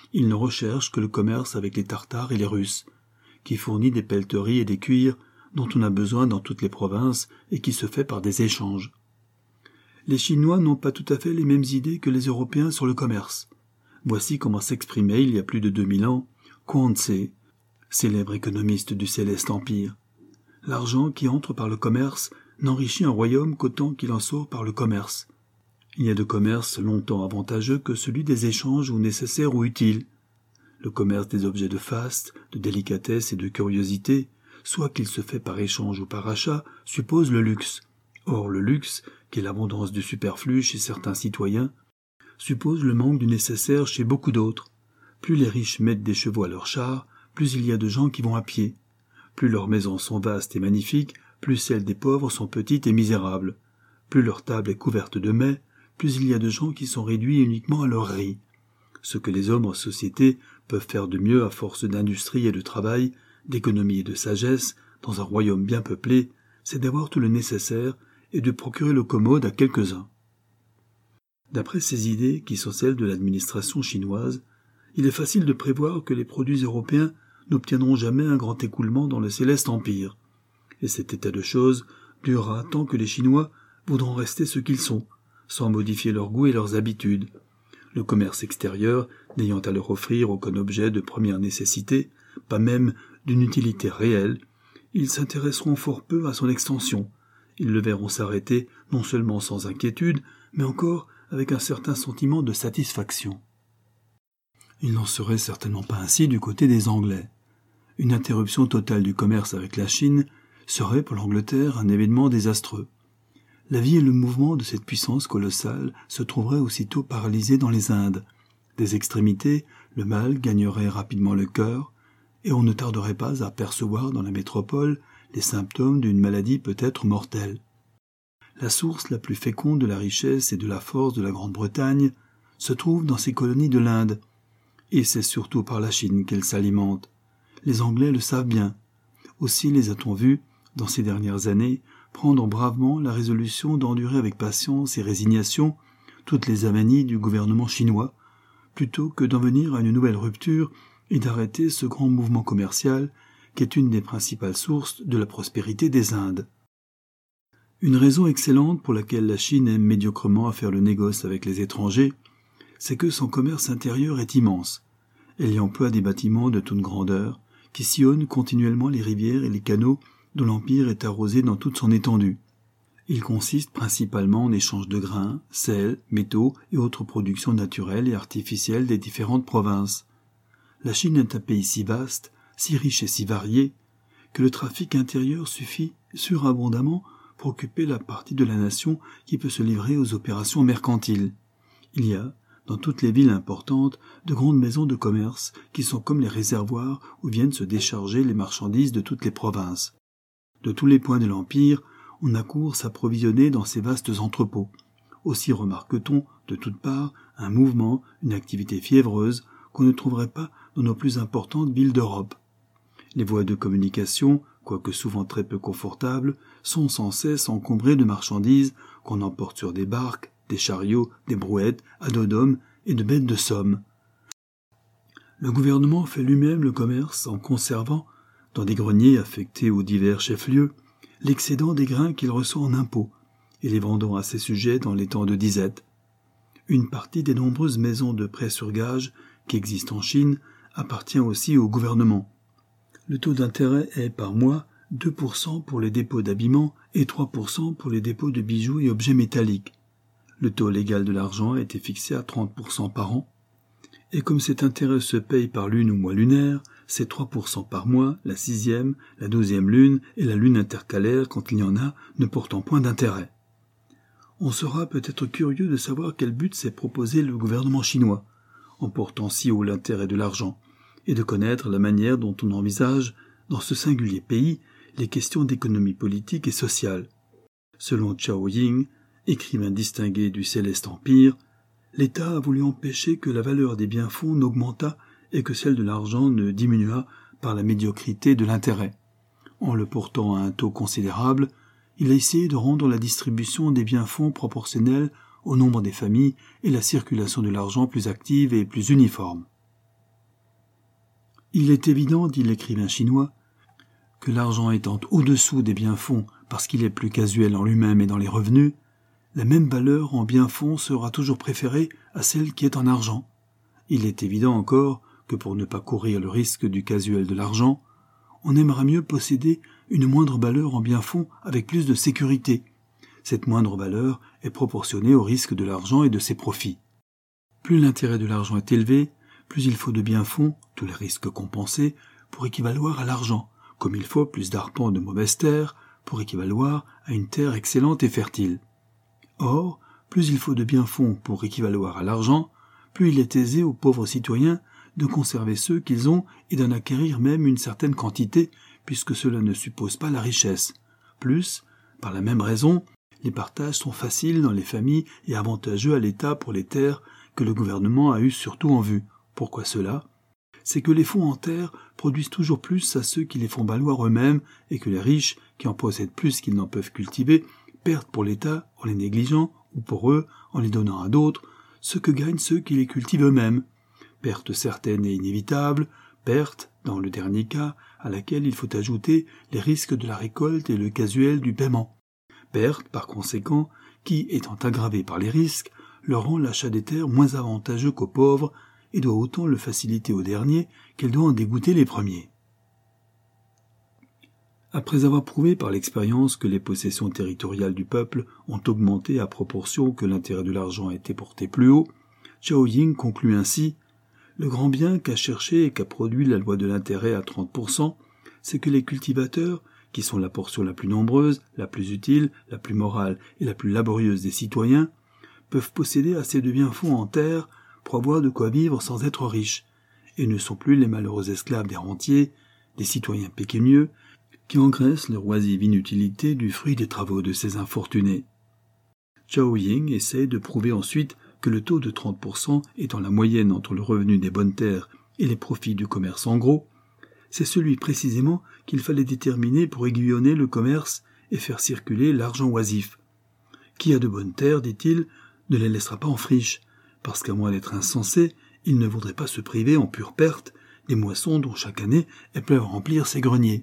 Speaker 1: Ils ne recherchent que le commerce avec les Tartares et les Russes, qui fournit des pelleteries et des cuirs dont on a besoin dans toutes les provinces et qui se fait par des échanges. Les Chinois n'ont pas tout à fait les mêmes idées que les Européens sur le commerce. Voici comment s'exprimait il y a plus de 2000 ans Chuang Tze, célèbre économiste du Céleste Empire. L'argent qui entre par le commerce n'enrichit un royaume qu'autant qu'il en sort par le commerce. Il y a de commerce longtemps avantageux que celui des échanges ou nécessaires ou utiles. Le commerce des objets de faste, de délicatesse et de curiosité, soit qu'il se fait par échange ou par achat, suppose le luxe. Or le luxe, qui est l'abondance du superflu chez certains citoyens, suppose le manque du nécessaire chez beaucoup d'autres. Plus les riches mettent des chevaux à leurs chars, plus il y a de gens qui vont à pied. Plus leurs maisons sont vastes et magnifiques, plus celles des pauvres sont petites et misérables. Plus leur table est couverte de mets, plus il y a de gens qui sont réduits uniquement à leur riz. Ce que les hommes en société peuvent faire de mieux à force d'industrie et de travail, d'économie et de sagesse, dans un royaume bien peuplé, c'est d'avoir tout le nécessaire et de procurer le commode à quelques-uns. D'après ces idées, qui sont celles de l'administration chinoise, il est facile de prévoir que les produits européens n'obtiendront jamais un grand écoulement dans le Céleste Empire. Et cet état de choses durera tant que les Chinois voudront rester ce qu'ils sont, sans modifier leurs goûts et leurs habitudes. Le commerce extérieur n'ayant à leur offrir aucun objet de première nécessité, pas même d'une utilité réelle, ils s'intéresseront fort peu à son extension. Ils le verront s'arrêter non seulement sans inquiétude, mais encore avec un certain sentiment de satisfaction. Il n'en serait certainement pas ainsi du côté des Anglais. Une interruption totale du commerce avec la Chine serait pour l'Angleterre un événement désastreux. La vie et le mouvement de cette puissance colossale se trouveraient aussitôt paralysés dans les Indes. Des extrémités, le mal gagnerait rapidement le cœur, et on ne tarderait pas à percevoir dans la métropole les symptômes d'une maladie peut-être mortelle. La source la plus féconde de la richesse et de la force de la Grande-Bretagne se trouve dans ces colonies de l'Inde, et c'est surtout par la Chine qu'elle s'alimente. Les Anglais le savent bien. Aussi les a-t-on vus, dans ces dernières années, prendre bravement la résolution d'endurer avec patience et résignation toutes les avanies du gouvernement chinois, plutôt que d'en venir à une nouvelle rupture et d'arrêter ce grand mouvement commercial qui est une des principales sources de la prospérité des Indes. Une raison excellente pour laquelle la Chine aime médiocrement à faire le négoce avec les étrangers, c'est que son commerce intérieur est immense. Elle y emploie des bâtiments de toute grandeur, qui sillonnent continuellement les rivières et les canaux dont l'empire est arrosé dans toute son étendue. Il consiste principalement en échange de grains, sel, métaux et autres productions naturelles et artificielles des différentes provinces. La Chine est un pays si vaste, si riche et si varié, que le trafic intérieur suffit surabondamment pour occuper la partie de la nation qui peut se livrer aux opérations mercantiles. Il y a, dans toutes les villes importantes, de grandes maisons de commerce qui sont comme les réservoirs où viennent se décharger les marchandises de toutes les provinces. De tous les points de l'Empire, on accourt s'approvisionner dans ces vastes entrepôts. Aussi remarque-t-on, de toutes parts, un mouvement, une activité fiévreuse qu'on ne trouverait pas dans nos plus importantes villes d'Europe. Les voies de communication, quoique souvent très peu confortables, sont sans cesse encombrées de marchandises qu'on emporte sur des barques, des chariots, des brouettes, à dos d'hommes et de bêtes de somme. Le gouvernement fait lui-même le commerce en conservant, dans des greniers affectés aux divers chefs-lieux, l'excédent des grains qu'il reçoit en impôts, et les vendant à ses sujets dans les temps de disette. Une partie des nombreuses maisons de prêt sur gage qui existent en Chine appartient aussi au gouvernement. Le taux d'intérêt est par mois 2% pour les dépôts d'habillement et 3% pour les dépôts de bijoux et objets métalliques. Le taux légal de l'argent a été fixé à 30% par an, et comme cet intérêt se paye par lune ou mois lunaire, c'est 3% par mois, la 6e, la 12e lune et la lune intercalaire quand il y en a, ne portant point d'intérêt. On sera peut-être curieux de savoir quel but s'est proposé le gouvernement chinois, en portant si haut l'intérêt de l'argent, et de connaître la manière dont on envisage, dans ce singulier pays, les questions d'économie politique et sociale. Selon Chao Ying, écrivain distingué du Céleste Empire, l'État a voulu empêcher que la valeur des biens-fonds n'augmentât et que celle de l'argent ne diminuât par la médiocrité de l'intérêt. En le portant à un taux considérable, il a essayé de rendre la distribution des biens-fonds proportionnelle au nombre des familles et la circulation de l'argent plus active et plus uniforme. Il est évident, dit l'écrivain chinois, que l'argent étant au-dessous des biens-fonds parce qu'il est plus casuel en lui-même et dans les revenus, la même valeur en biens-fonds sera toujours préférée à celle qui est en argent. Il est évident encore que pour ne pas courir le risque du casuel de l'argent, on aimera mieux posséder une moindre valeur en biens-fonds avec plus de sécurité. Cette moindre valeur est proportionnée au risque de l'argent et de ses profits. Plus l'intérêt de l'argent est élevé, plus il faut de biens-fonds, tous les risques compensés, pour équivaloir à l'argent, comme il faut plus d'arpents de mauvaise terre pour équivaloir à une terre excellente et fertile. Or, plus il faut de biens-fonds pour équivaloir à l'argent, plus il est aisé aux pauvres citoyens de conserver ceux qu'ils ont et d'en acquérir même une certaine quantité, puisque cela ne suppose pas la richesse. Plus, par la même raison, les partages sont faciles dans les familles et avantageux à l'État pour les terres que le gouvernement a eu surtout en vue. Pourquoi cela ? C'est que les fonds en terre produisent toujours plus à ceux qui les font valoir eux-mêmes et que les riches, qui en possèdent plus qu'ils n'en peuvent cultiver, perdent pour l'État en les négligeant ou pour eux en les donnant à d'autres ce que gagnent ceux qui les cultivent eux-mêmes. Perte certaine et inévitable, perte, dans le dernier cas, à laquelle il faut ajouter les risques de la récolte et le casuel du paiement. Perte, par conséquent, qui, étant aggravée par les risques, leur rend l'achat des terres moins avantageux qu'aux pauvres et doit autant le faciliter aux derniers qu'elle doit en dégoûter les premiers. Après avoir prouvé par l'expérience que les possessions territoriales du peuple ont augmenté à proportion que l'intérêt de l'argent a été porté plus haut, Zhao Ying conclut ainsi « Le grand bien qu'a cherché et qu'a produit la loi de l'intérêt à 30%, c'est que les cultivateurs, qui sont la portion la plus nombreuse, la plus utile, la plus morale et la plus laborieuse des citoyens, peuvent posséder assez de biens-fonds en terre pour avoir de quoi vivre sans être riches, et ne sont plus les malheureux esclaves des rentiers, des citoyens pécunieux, qui engraissent leur oisive inutilité du fruit des travaux de ces infortunés. » Zhao Ying essaie de prouver ensuite que le taux de 30% étant la moyenne entre le revenu des bonnes terres et les profits du commerce en gros, c'est celui précisément qu'il fallait déterminer pour aiguillonner le commerce et faire circuler l'argent oisif. Qui a de bonnes terres, dit-il, ne les laissera pas en friche, parce qu'à moins d'être insensé, il ne voudrait pas se priver en pure perte des moissons dont chaque année elles peuvent remplir ses greniers.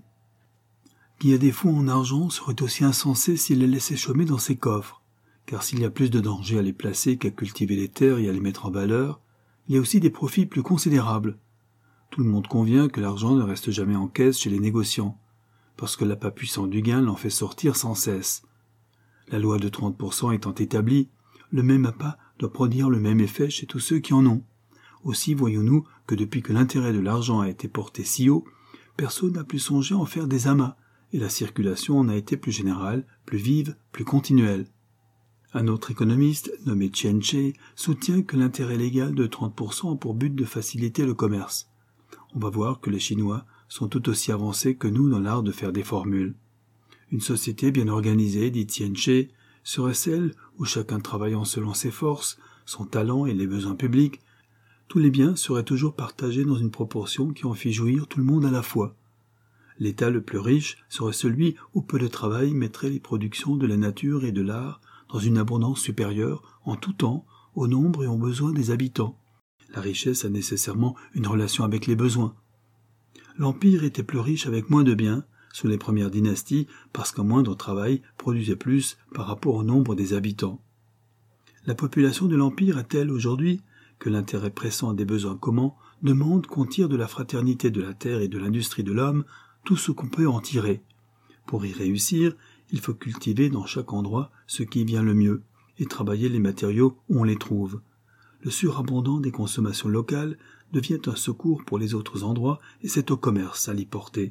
Speaker 1: Qui a des fonds en argent serait aussi insensé s'il les laissait chômer dans ses coffres, car s'il y a plus de danger à les placer qu'à cultiver les terres et à les mettre en valeur, il y a aussi des profits plus considérables. Tout le monde convient que l'argent ne reste jamais en caisse chez les négociants, parce que l'appât puissant du gain l'en fait sortir sans cesse. La loi de 30% étant établie, le même appât doit produire le même effet chez tous ceux qui en ont. Aussi voyons-nous que depuis que l'intérêt de l'argent a été porté si haut, personne n'a plus songé à en faire des amas, et la circulation en a été plus générale, plus vive, plus continuelle. Un autre économiste, nommé Chen Che, soutient que l'intérêt légal de 30% a pour but de faciliter le commerce. On va voir que les Chinois sont tout aussi avancés que nous dans l'art de faire des formules. Une société bien organisée, dit Chen Che, serait celle où chacun travaillant selon ses forces, son talent et les besoins publics, tous les biens seraient toujours partagés dans une proportion qui en fit jouir tout le monde à la fois. L'État le plus riche serait celui où peu de travail mettrait les productions de la nature et de l'art dans une abondance supérieure en tout temps au nombre et aux besoins des habitants. La richesse a nécessairement une relation avec les besoins. L'Empire était plus riche avec moins de biens, sous les premières dynasties, parce qu'un moindre travail produisait plus par rapport au nombre des habitants. La population de l'Empire est telle aujourd'hui que l'intérêt pressant des besoins communs demande qu'on tire de la fraternité de la terre et de l'industrie de l'homme tout ce qu'on peut en tirer. Pour y réussir, il faut cultiver dans chaque endroit ce qui vient le mieux et travailler les matériaux où on les trouve. Le surabondant des consommations locales devient un secours pour les autres endroits et c'est au commerce à l'y porter.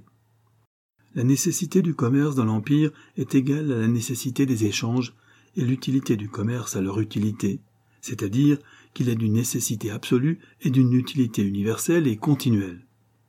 Speaker 1: La nécessité du commerce dans l'Empire est égale à la nécessité des échanges et l'utilité du commerce à leur utilité, c'est-à-dire qu'il est d'une nécessité absolue et d'une utilité universelle et continuelle.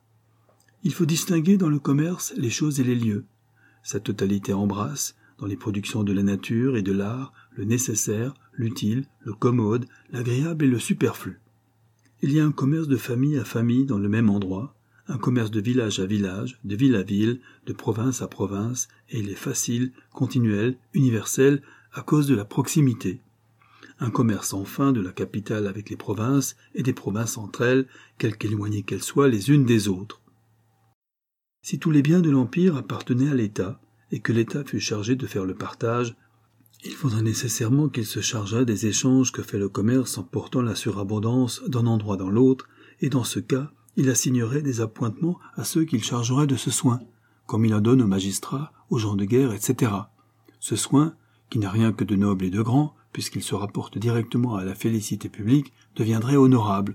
Speaker 1: Il faut distinguer dans le commerce les choses et les lieux. Sa totalité embrasse, dans les productions de la nature et de l'art, le nécessaire, l'utile, le commode, l'agréable et le superflu. Il y a un commerce de famille à famille dans le même endroit, un commerce de village à village, de ville à ville, de province à province, et il est facile, continuel, universel, à cause de la proximité. un commerce enfin de la capitale avec les provinces et des provinces entre elles, quelque éloignées qu'elles soient les unes des autres. Si tous les biens de l'Empire appartenaient à l'État, et que l'État fut chargé de faire le partage, il faudrait nécessairement qu'il se chargeât des échanges que fait le commerce en portant la surabondance d'un endroit dans l'autre, et dans ce cas, il assignerait des appointements à ceux qu'il chargerait de ce soin, comme il en donne aux magistrats, aux gens de guerre, etc. Ce soin, qui n'a rien que de noble et de grand, puisqu'il se rapporte directement à la félicité publique, deviendrait honorable.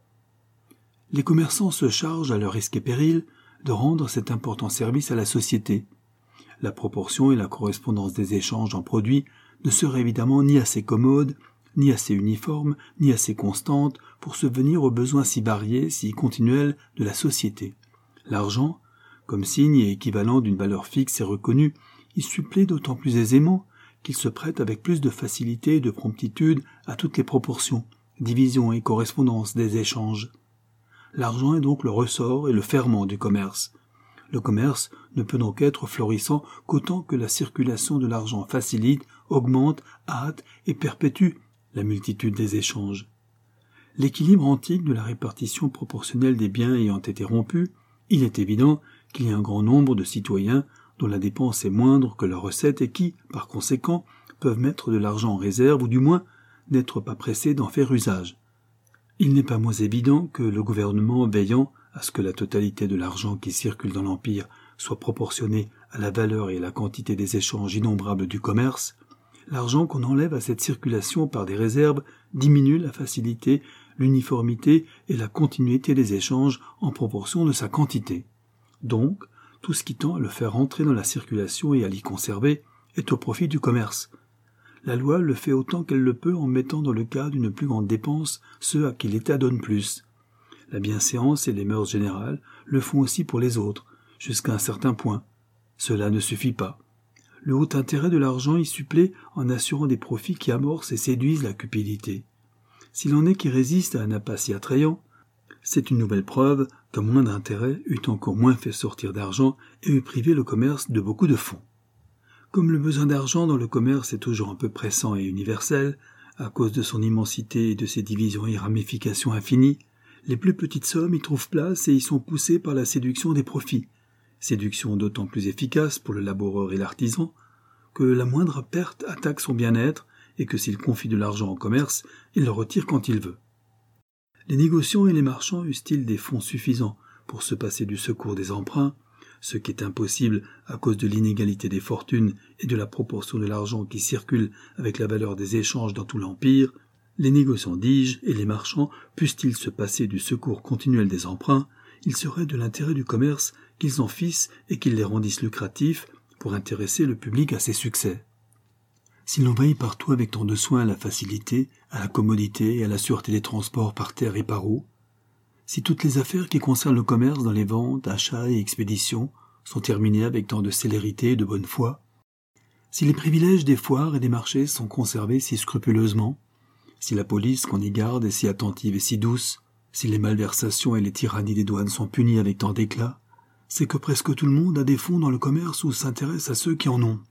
Speaker 1: Les commerçants se chargent, à leur risque et péril, de rendre cet important service à la société. La proportion et la correspondance des échanges en produits ne seraient évidemment ni assez commodes, ni assez uniformes, ni assez constantes pour subvenir aux besoins si variés, si continuels de la société. L'argent, comme signe et équivalent d'une valeur fixe et reconnue, y supplée d'autant plus aisément qu'il se prête avec plus de facilité et de promptitude à toutes les proportions, divisions et correspondances des échanges. L'argent est donc le ressort et le ferment du commerce. Le commerce ne peut donc être florissant qu'autant que la circulation de l'argent facilite, augmente, hâte et perpétue la multitude des échanges. L'équilibre antique de la répartition proportionnelle des biens ayant été rompu, il est évident qu'il y a un grand nombre de citoyens dont la dépense est moindre que leur recette et qui, par conséquent, peuvent mettre de l'argent en réserve ou du moins n'être pas pressés d'en faire usage. Il n'est pas moins évident que le gouvernement, veillant à ce que la totalité de l'argent qui circule dans l'Empire soit proportionnée à la valeur et à la quantité des échanges innombrables du commerce, l'argent qu'on enlève à cette circulation par des réserves diminue la facilité, l'uniformité et la continuité des échanges en proportion de sa quantité. Donc, tout ce qui tend à le faire entrer dans la circulation et à l'y conserver est au profit du commerce. La loi le fait autant qu'elle le peut en mettant dans le cas d'une plus grande dépense ceux à qui l'État donne plus. La bienséance et les mœurs générales le font aussi pour les autres, jusqu'à un certain point. Cela ne suffit pas. Le haut intérêt de l'argent y supplée en assurant des profits qui amorcent et séduisent la cupidité. S'il en est qui résiste à un appât si attrayant, c'est une nouvelle preuve qu'un moindre intérêt eût encore moins fait sortir d'argent et eût privé le commerce de beaucoup de fonds. Comme le besoin d'argent dans le commerce est toujours un peu pressant et universel, à cause de son immensité et de ses divisions et ramifications infinies, les plus petites sommes y trouvent place et y sont poussées par la séduction des profits, séduction d'autant plus efficace pour le laboureur et l'artisan que la moindre perte attaque son bien-être et que s'il confie de l'argent au commerce, il le retire quand il veut. Les négociants et les marchands eussent-ils des fonds suffisants pour se passer du secours des emprunts, ce qui est impossible à cause de l'inégalité des fortunes et de la proportion de l'argent qui circule avec la valeur des échanges dans tout l'Empire, les négociants, dis-je, et les marchands pussent-ils se passer du secours continuel des emprunts, il serait de l'intérêt du commerce qu'ils en fissent et qu'ils les rendissent lucratifs pour intéresser le public à ses succès. Si l'on veille partout avec tant de soin à la facilité, à la commodité et à la sûreté des transports par terre et par eau, si toutes les affaires qui concernent le commerce dans les ventes, achats et expéditions sont terminées avec tant de célérité et de bonne foi, si les privilèges des foires et des marchés sont conservés si scrupuleusement, si la police qu'on y garde est si attentive et si douce, si les malversations et les tyrannies des douanes sont punies avec tant d'éclat, c'est que presque tout le monde a des fonds dans le commerce ou s'intéresse à ceux qui en ont.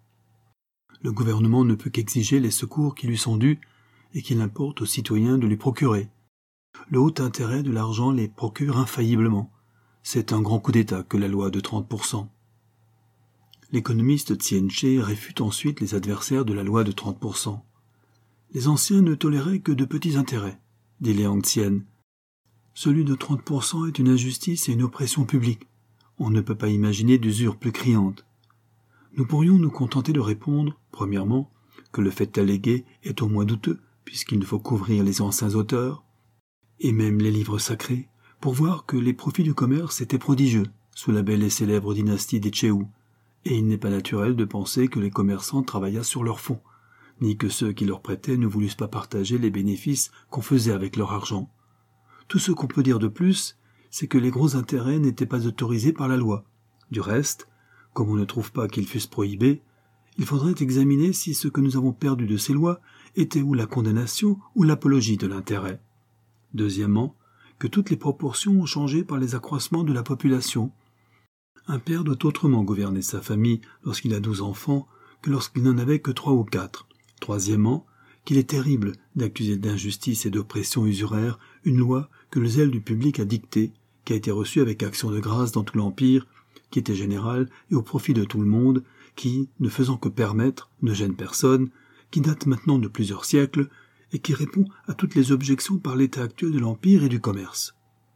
Speaker 1: Le gouvernement ne peut qu'exiger les secours qui lui sont dus et qu'il importe aux citoyens de lui procurer. Le haut intérêt de l'argent les procure infailliblement. C'est un grand coup d'État que la loi de 30%. L'économiste Tsienche réfute ensuite les adversaires de la loi de 30%. Les anciens ne toléraient que de petits intérêts, dit Liang Xian. Celui de 30% est une injustice et une oppression publique. On ne peut pas imaginer d'usure plus criante. Nous pourrions nous contenter de répondre, premièrement, que le fait allégué est au moins douteux, puisqu'il faut couvrir les anciens auteurs, et même les livres sacrés, pour voir que les profits du commerce étaient prodigieux, sous la belle et célèbre dynastie des Tchéou, et il n'est pas naturel de penser que les commerçants travaillassent sur leurs fonds, ni que ceux qui leur prêtaient ne voulussent pas partager les bénéfices qu'on faisait avec leur argent. Tout ce qu'on peut dire de plus, c'est que les gros intérêts n'étaient pas autorisés par la loi. Du reste, comme on ne trouve pas qu'ils fussent prohibés, il faudrait examiner si ce que nous avons perdu de ces lois était ou la condamnation ou l'apologie de l'intérêt. Deuxièmement, que toutes les proportions ont changé par les accroissements de la population. Un père doit autrement gouverner sa famille lorsqu'il a 12 enfants que lorsqu'il n'en avait que 3 ou 4. Troisièmement, qu'il est terrible d'accuser d'injustice et d'oppression usuraire une loi que le zèle du public a dictée, qui a été reçue avec action de grâce dans tout l'Empire, qui était générale et au profit de tout le monde, qui, ne faisant que permettre, ne gêne personne, qui date maintenant de plusieurs siècles, et qui répond à toutes les objections par l'état actuel de l'Empire et du commerce.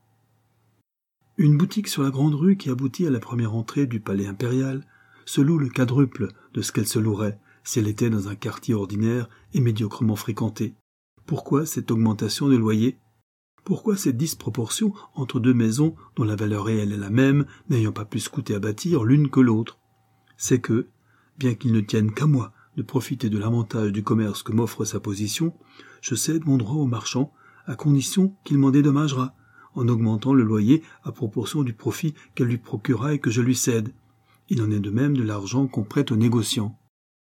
Speaker 1: Une boutique sur la grande rue qui aboutit à la première entrée du palais impérial se loue le quadruple de ce qu'elle se louerait si elle était dans un quartier ordinaire et médiocrement fréquenté. Pourquoi cette augmentation de loyer ? Pourquoi cette disproportion entre deux maisons dont la valeur réelle est la même, n'ayant pas plus coûté à bâtir l'une que l'autre ? C'est que, bien qu'il ne tienne qu'à moi de profiter de l'avantage du commerce que m'offre sa position, je cède mon droit au marchand, à condition qu'il m'en dédommagera, en augmentant le loyer à proportion du profit qu'elle lui procurera et que je lui cède. Il en est de même de l'argent qu'on prête aux négociants.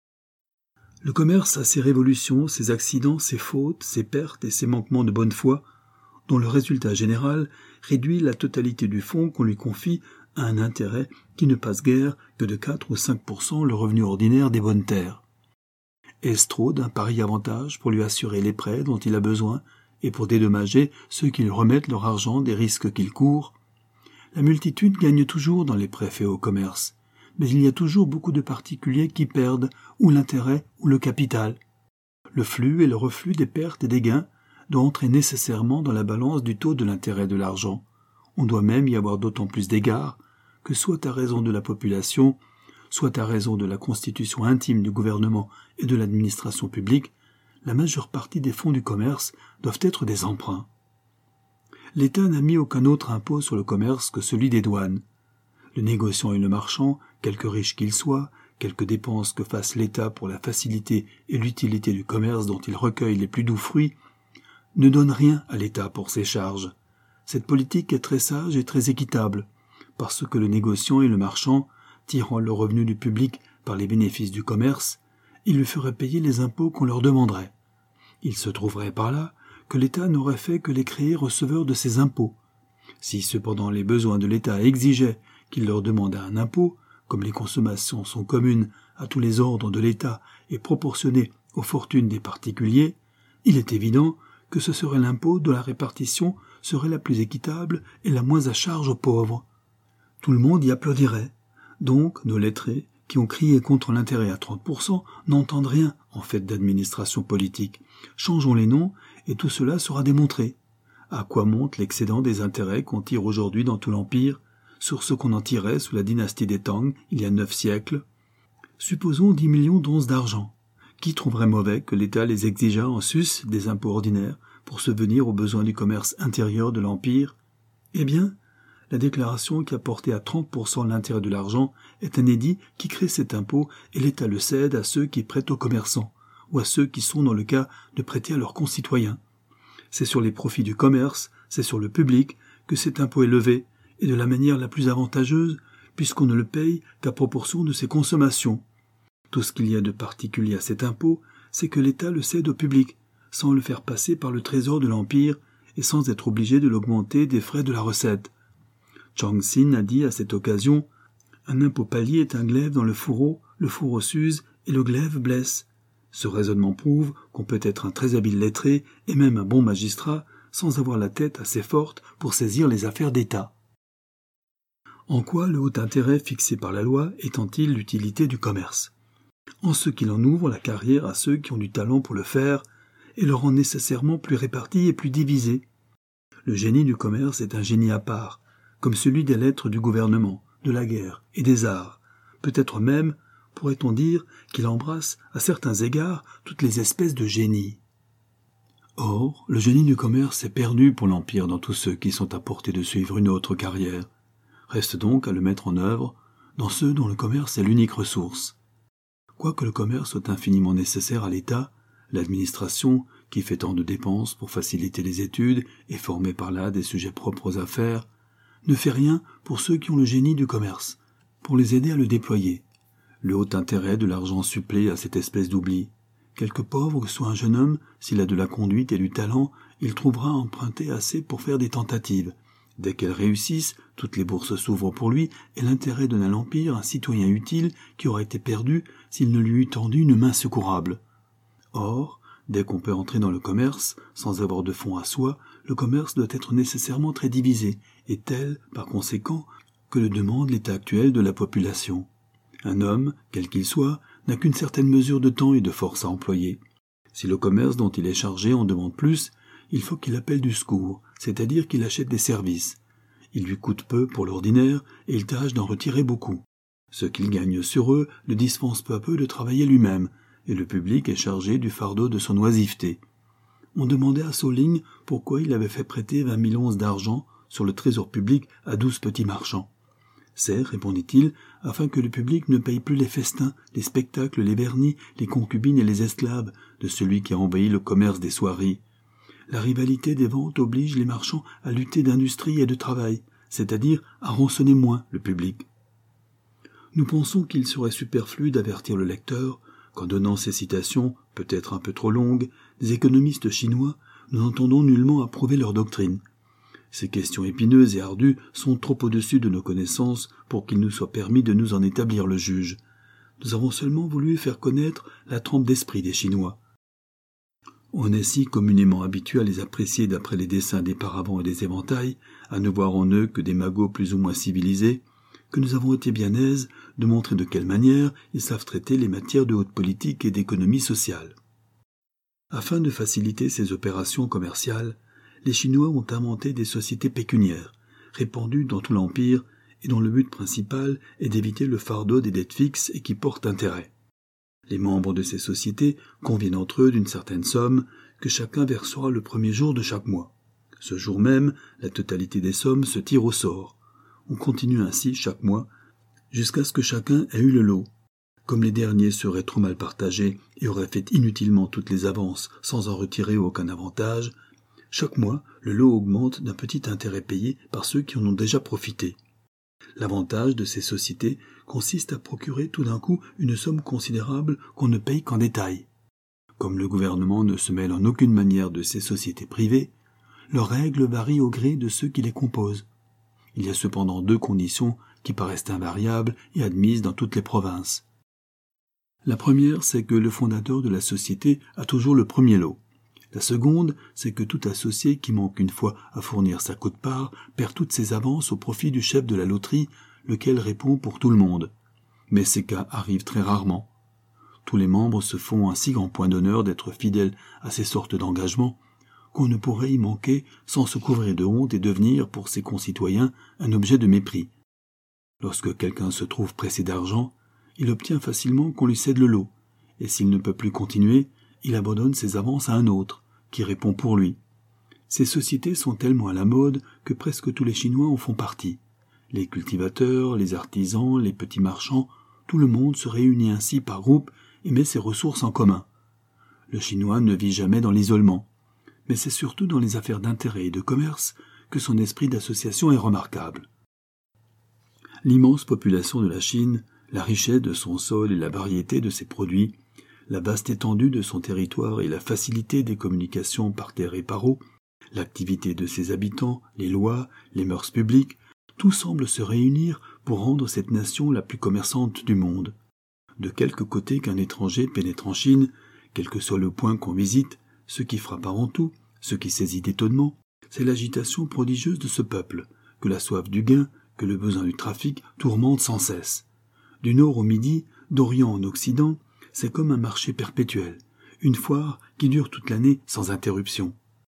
Speaker 1: Le commerce a ses révolutions, ses accidents, ses fautes, ses pertes et ses manquements de bonne foi, dont le résultat général réduit la totalité du fonds qu'on lui confie à un intérêt qui ne passe guère que de 4 ou 5% le revenu ordinaire des bonnes terres. Est-ce trop d'un pareil avantage pour lui assurer les prêts dont il a besoin et pour dédommager ceux qui lui remettent leur argent des risques qu'ils courent ? La multitude gagne toujours dans les prêts faits au commerce, mais il y a toujours beaucoup de particuliers qui perdent ou l'intérêt ou le capital. Le flux et le reflux des pertes et des gains doit entrer nécessairement dans la balance du taux de l'intérêt de l'argent. On doit même y avoir d'autant plus d'égards que soit à raison de la population, soit à raison de la constitution intime du gouvernement et de l'administration publique, la majeure partie des fonds du commerce doivent être des emprunts. L'État n'a mis aucun autre impôt sur le commerce que celui des douanes. Le négociant et le marchand, quelque riche qu'il soit, quelque dépenses que fasse l'État pour la facilité et l'utilité du commerce dont il recueille les plus doux fruits, ne donne rien à l'État pour ses charges. Cette politique est très sage et très équitable, parce que le négociant et le marchand, tirant le revenu du public par les bénéfices du commerce, ils lui feraient payer les impôts qu'on leur demanderait. Il se trouverait par là que l'État n'aurait fait que les créer receveurs de ces impôts. Si cependant les besoins de l'État exigeaient qu'il leur demandât un impôt, comme les consommations sont communes à tous les ordres de l'État et proportionnées aux fortunes des particuliers, il est évident que ce serait l'impôt dont la répartition serait la plus équitable et la moins à charge aux pauvres. Tout le monde y applaudirait. Donc, nos lettrés, qui ont crié contre l'intérêt à 30%, n'entendent rien en fait d'administration politique. Changeons les noms et tout cela sera démontré. À quoi monte l'excédent des intérêts qu'on tire aujourd'hui dans tout l'Empire, sur ce qu'on en tirait sous la dynastie des Tang, il y a 9 siècles ? Supposons 10 millions d'onces d'argent. Qui trouverait mauvais que l'État les exigeât en sus des impôts ordinaires pour subvenir aux besoins du commerce intérieur de l'Empire ? Eh bien, la déclaration qui a porté à 30% l'intérêt de l'argent est un édit qui crée cet impôt et l'État le cède à ceux qui prêtent aux commerçants ou à ceux qui sont dans le cas de prêter à leurs concitoyens. C'est sur les profits du commerce, c'est sur le public que cet impôt est levé et de la manière la plus avantageuse puisqu'on ne le paye qu'à proportion de ses consommations. Tout ce qu'il y a de particulier à cet impôt, c'est que l'État le cède au public, sans le faire passer par le trésor de l'Empire et sans être obligé de l'augmenter des frais de la recette. Chang-Sin a dit à cette occasion « Un impôt palier est un glaive dans le fourreau s'use et le glaive blesse. » Ce raisonnement prouve qu'on peut être un très habile lettré et même un bon magistrat sans avoir la tête assez forte pour saisir les affaires d'État. En quoi le haut intérêt fixé par la loi étend-il l'utilité du commerce ? En ce qu'il en ouvre la carrière à ceux qui ont du talent pour le faire et le rend nécessairement plus réparti et plus divisé. Le génie du commerce est un génie à part, comme celui des lettres du gouvernement, de la guerre et des arts. Peut-être même, pourrait-on dire, qu'il embrasse, à certains égards, toutes les espèces de génie. Or, le génie du commerce est perdu pour l'Empire dans tous ceux qui sont à portée de suivre une autre carrière. Reste donc à le mettre en œuvre dans ceux dont le commerce est l'unique ressource. Quoique le commerce soit infiniment nécessaire à l'État, l'administration, qui fait tant de dépenses pour faciliter les études et former par là des sujets propres aux affaires, ne fait rien pour ceux qui ont le génie du commerce, pour les aider à le déployer. Le haut intérêt de l'argent supplée à cette espèce d'oubli. Quelque pauvre que soit un jeune homme, s'il a de la conduite et du talent, il trouvera à emprunter assez pour faire des tentatives. Dès qu'elles réussissent, toutes les bourses s'ouvrent pour lui et l'intérêt donne à l'Empire un citoyen utile qui aurait été perdu s'il ne lui eût tendu une main secourable. Or, Dès qu'on peut entrer dans le commerce, sans avoir de fonds à soi, le commerce doit être nécessairement très divisé, et tel, par conséquent, que le demande l'état actuel de la population. Un homme, quel qu'il soit, n'a qu'une certaine mesure de temps et de force à employer. Si le commerce dont il est chargé en demande plus, il faut qu'il appelle du secours, c'est-à-dire qu'il achète des services. Il lui coûte peu pour l'ordinaire, et il tâche d'en retirer beaucoup. Ce qu'il gagne sur eux le dispense peu à peu de travailler lui-même, et le public est chargé du fardeau de son oisiveté. On demandait à Solling pourquoi il avait fait prêter 20 000 onces d'argent sur le trésor public à 12 petits marchands. C'est, répondit-il, afin que le public ne paye plus les festins, les spectacles, les vernis, les concubines et les esclaves de celui qui a envahi le commerce des soieries. La rivalité des ventes oblige les marchands à lutter d'industrie et de travail, c'est-à-dire à rançonner moins le public. Nous pensons qu'il serait superflu d'avertir le lecteur qu'en donnant ces citations, peut-être un peu trop longues, des économistes chinois, nous n'entendons nullement approuver leur doctrine. Ces questions épineuses et ardues sont trop au-dessus de nos connaissances pour qu'il nous soit permis de nous en établir le juge. Nous avons seulement voulu faire connaître la trempe d'esprit des Chinois. On est si communément habitué à les apprécier d'après les dessins des paravents et des éventails, à ne voir en eux que des magots plus ou moins civilisés, que nous avons été bien aises de montrer de quelle manière ils savent traiter les matières de haute politique et d'économie sociale. Afin de faciliter ces opérations commerciales, les Chinois ont inventé des sociétés pécuniaires, répandues dans tout l'Empire et dont le but principal est d'éviter le fardeau des dettes fixes et qui portent intérêt. Les membres de ces sociétés conviennent entre eux d'une certaine somme que chacun versera le premier jour de chaque mois. Ce jour même, la totalité des sommes se tire au sort. On continue ainsi chaque mois, jusqu'à ce que chacun ait eu le lot. Comme les derniers seraient trop mal partagés et auraient fait inutilement toutes les avances sans en retirer aucun avantage, chaque mois, le lot augmente d'un petit intérêt payé par ceux qui en ont déjà profité. L'avantage de ces sociétés consiste à procurer tout d'un coup une somme considérable qu'on ne paye qu'en détail. Comme le gouvernement ne se mêle en aucune manière de ces sociétés privées, leurs règles varient au gré de ceux qui les composent. Il y a cependant 2 conditions qui paraissent invariables et admises dans toutes les provinces. La première, c'est que le fondateur de la société a toujours le premier lot. La seconde, c'est que tout associé qui manque une fois à fournir sa quote-part perd toutes ses avances au profit du chef de la loterie, lequel répond pour tout le monde. Mais ces cas arrivent très rarement. Tous les membres se font un si grand point d'honneur d'être fidèles à ces sortes d'engagements qu'on ne pourrait y manquer sans se couvrir de honte et devenir, pour ses concitoyens, un objet de mépris. Lorsque quelqu'un se trouve pressé d'argent, il obtient facilement qu'on lui cède le lot, et s'il ne peut plus continuer, il abandonne ses avances à un autre, qui répond pour lui. Ces sociétés sont tellement à la mode que presque tous les Chinois en font partie. Les cultivateurs, les artisans, les petits marchands, tout le monde se réunit ainsi par groupe et met ses ressources en commun. Le Chinois ne vit jamais dans l'isolement, mais c'est surtout dans les affaires d'intérêt et de commerce que son esprit d'association est remarquable. L'immense population de la Chine, la richesse de son sol et la variété de ses produits, la vaste étendue de son territoire et la facilité des communications par terre et par eau, l'activité de ses habitants, les lois, les mœurs publiques, tout semble se réunir pour rendre cette nation la plus commerçante du monde. De quelque côté qu'un étranger pénètre en Chine, quel que soit le point qu'on visite, ce qui frappe avant tout, ce qui saisit d'étonnement, c'est l'agitation prodigieuse de ce peuple, que la soif du gain, que le besoin du trafic tourmente sans cesse. Du nord au midi, d'orient en occident, c'est comme un marché perpétuel, une foire qui dure toute l'année sans interruption.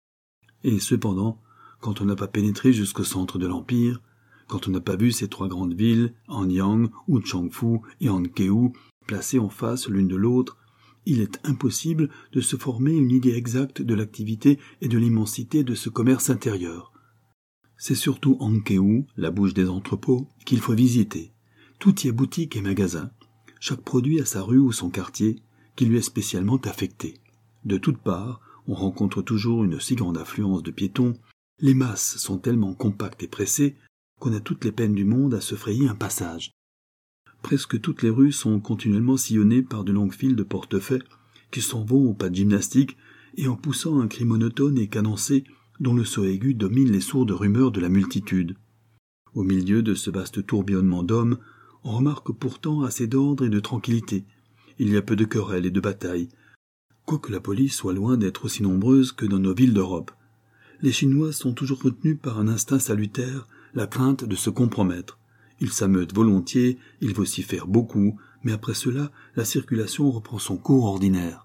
Speaker 1: Et cependant, quand on n'a pas pénétré jusqu'au centre de l'Empire, quand on n'a pas vu ces 3 grandes villes, Anyang, Changfu et Hankeu, placées en face l'une de l'autre, il est impossible de se former une idée exacte de l'activité et de l'immensité de ce commerce intérieur. C'est surtout Hankeu, la bouche des entrepôts, qu'il faut visiter. Tout y est boutique et magasin. Chaque produit a sa rue ou son quartier, qui lui est spécialement affecté. De toutes parts, on rencontre toujours une si grande affluence de piétons, les masses sont tellement compactes et pressées qu'on a toutes les peines du monde à se frayer un passage. Presque toutes les rues sont continuellement sillonnées par de longues files de portefaix qui s'en vont au pas de gymnastique et en poussant un cri monotone et cadencé dont le saut aigu domine les sourdes rumeurs de la multitude. Au milieu de ce vaste tourbillonnement d'hommes, on remarque pourtant assez d'ordre et de tranquillité. Il y a peu de querelles et de batailles. Quoique la police soit loin d'être aussi nombreuse que dans nos villes d'Europe, les Chinois sont toujours retenus par un instinct salutaire, la crainte de se compromettre. Ils s'ameutent volontiers, ils vocifèrent beaucoup, mais après cela, la circulation reprend son cours ordinaire.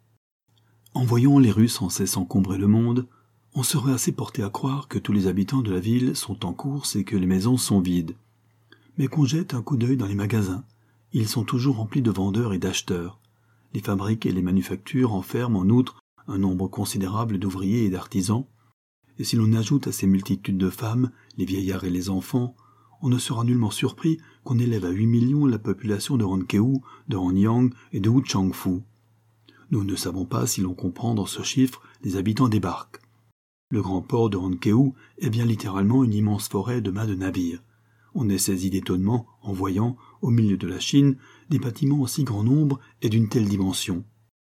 Speaker 1: En voyant les rues sans cesse encombrer le monde, on serait assez porté à croire que tous les habitants de la ville sont en course et que les maisons sont vides. Mais qu'on jette un coup d'œil dans les magasins, ils sont toujours remplis de vendeurs et d'acheteurs. Les fabriques et les manufactures enferment en outre un nombre considérable d'ouvriers et d'artisans, et si l'on ajoute à ces multitudes de femmes, les vieillards et les enfants, on ne sera nullement surpris qu'on élève à 8 millions la population de Ronquéou, de Hanyang et de Wuchangfu. Nous ne savons pas si l'on comprend dans ce chiffre les habitants des barques. Le grand port de Ronquéou est bien littéralement une immense forêt de mâts de navires. On est saisi d'étonnement en voyant, au milieu de la Chine, des bâtiments en si grand nombre et d'une telle dimension.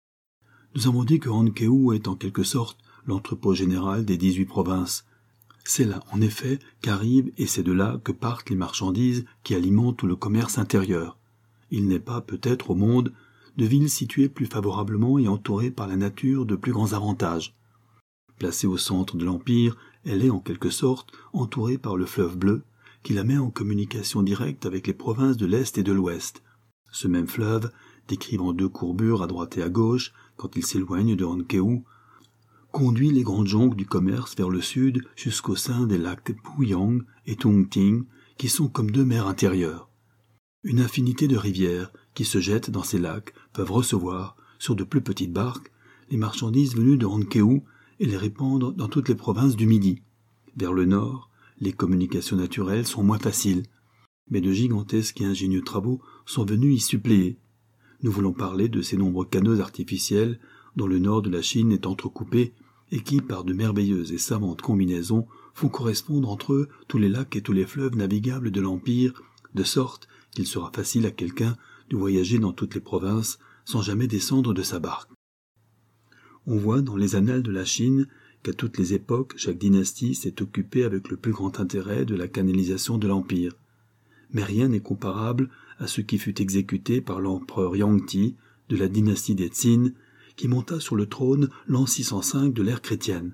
Speaker 1: Nous avons dit que Ronquéou est en quelque sorte l'entrepôt général des 18 provinces. C'est là, en effet, qu'arrivent et c'est de là que partent les marchandises qui alimentent tout le commerce intérieur. Il n'est pas, peut-être, au monde, de ville située plus favorablement et entourée par la nature de plus grands avantages. Placée au centre de l'Empire, elle est en quelque sorte entourée par le fleuve bleu, qui la met en communication directe avec les provinces de l'Est et de l'Ouest. Ce même fleuve, décrivant 2 courbures à droite et à gauche, quand il s'éloigne de Ronquéou, conduit les grandes jonques du commerce vers le sud jusqu'au sein des lacs Pouyang et Tongting, qui sont comme 2 mers intérieures. Une infinité de rivières qui se jettent dans ces lacs peuvent recevoir, sur de plus petites barques, les marchandises venues de Ronquéou et les répandre dans toutes les provinces du Midi. Vers le nord, les communications naturelles sont moins faciles, mais de gigantesques et ingénieux travaux sont venus y suppléer. Nous voulons parler de ces nombreux canaux artificiels dont le nord de la Chine est entrecoupé et qui, par de merveilleuses et savantes combinaisons, font correspondre entre eux tous les lacs et tous les fleuves navigables de l'Empire, de sorte qu'il sera facile à quelqu'un de voyager dans toutes les provinces sans jamais descendre de sa barque. On voit dans les annales de la Chine qu'à toutes les époques, chaque dynastie s'est occupée avec le plus grand intérêt de la canalisation de l'Empire. Mais rien n'est comparable à ce qui fut exécuté par l'empereur Yangti de la dynastie des Qin, qui monta sur le trône l'an 605 de l'ère chrétienne.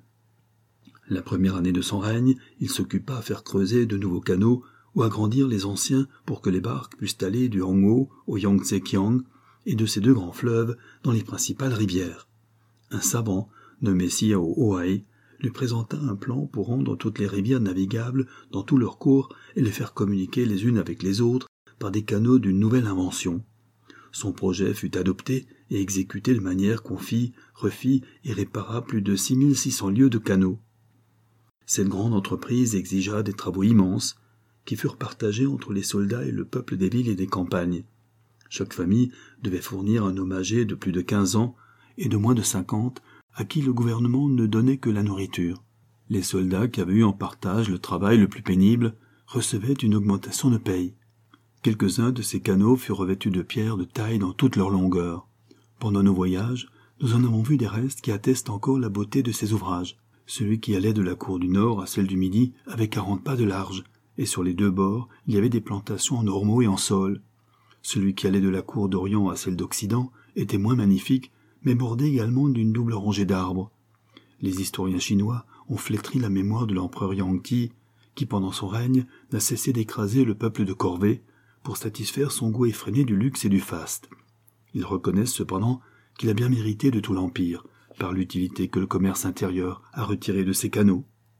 Speaker 1: La première année de son règne, il s'occupa à faire creuser de nouveaux canaux ou à grandir les anciens pour que les barques puissent aller du Hangzhou au Yangtze-Kiang et de ces 2 grands fleuves dans les principales rivières. Un savant, nommé Xiao Huai, lui présenta un plan pour rendre toutes les rivières navigables dans tout leur cours et les faire communiquer les unes avec les autres par des canaux d'une nouvelle invention. Son projet fut adopté et exécuté de manière qu'on refit et répara plus de 6600 lieues de canaux. Cette grande entreprise exigea des travaux immenses qui furent partagés entre les soldats et le peuple des villes et des campagnes. Chaque famille devait fournir un homme âgé de plus de 15 ans et de moins de 50 à qui le gouvernement ne donnait que la nourriture. Les soldats qui avaient eu en partage le travail le plus pénible recevaient une augmentation de paye. Quelques-uns de ces canaux furent revêtus de pierres de taille dans toute leur longueur. Pendant nos voyages, nous en avons vu des restes qui attestent encore la beauté de ces ouvrages. Celui qui allait de la cour du Nord à celle du Midi avait 40 pas de large, et sur les 2 bords, il y avait des plantations en ormeaux et en saules. Celui qui allait de la cour d'Orient à celle d'Occident était moins magnifique, mais bordé également d'une double rangée d'arbres. Les historiens chinois ont flétri la mémoire de l'empereur Yangti, qui pendant son règne n'a cessé d'écraser le peuple de corvée pour satisfaire son goût effréné du luxe et du faste. Ils reconnaissent cependant qu'il a bien mérité de tout l'Empire, par l'utilité que le commerce intérieur a retirée de ses canaux.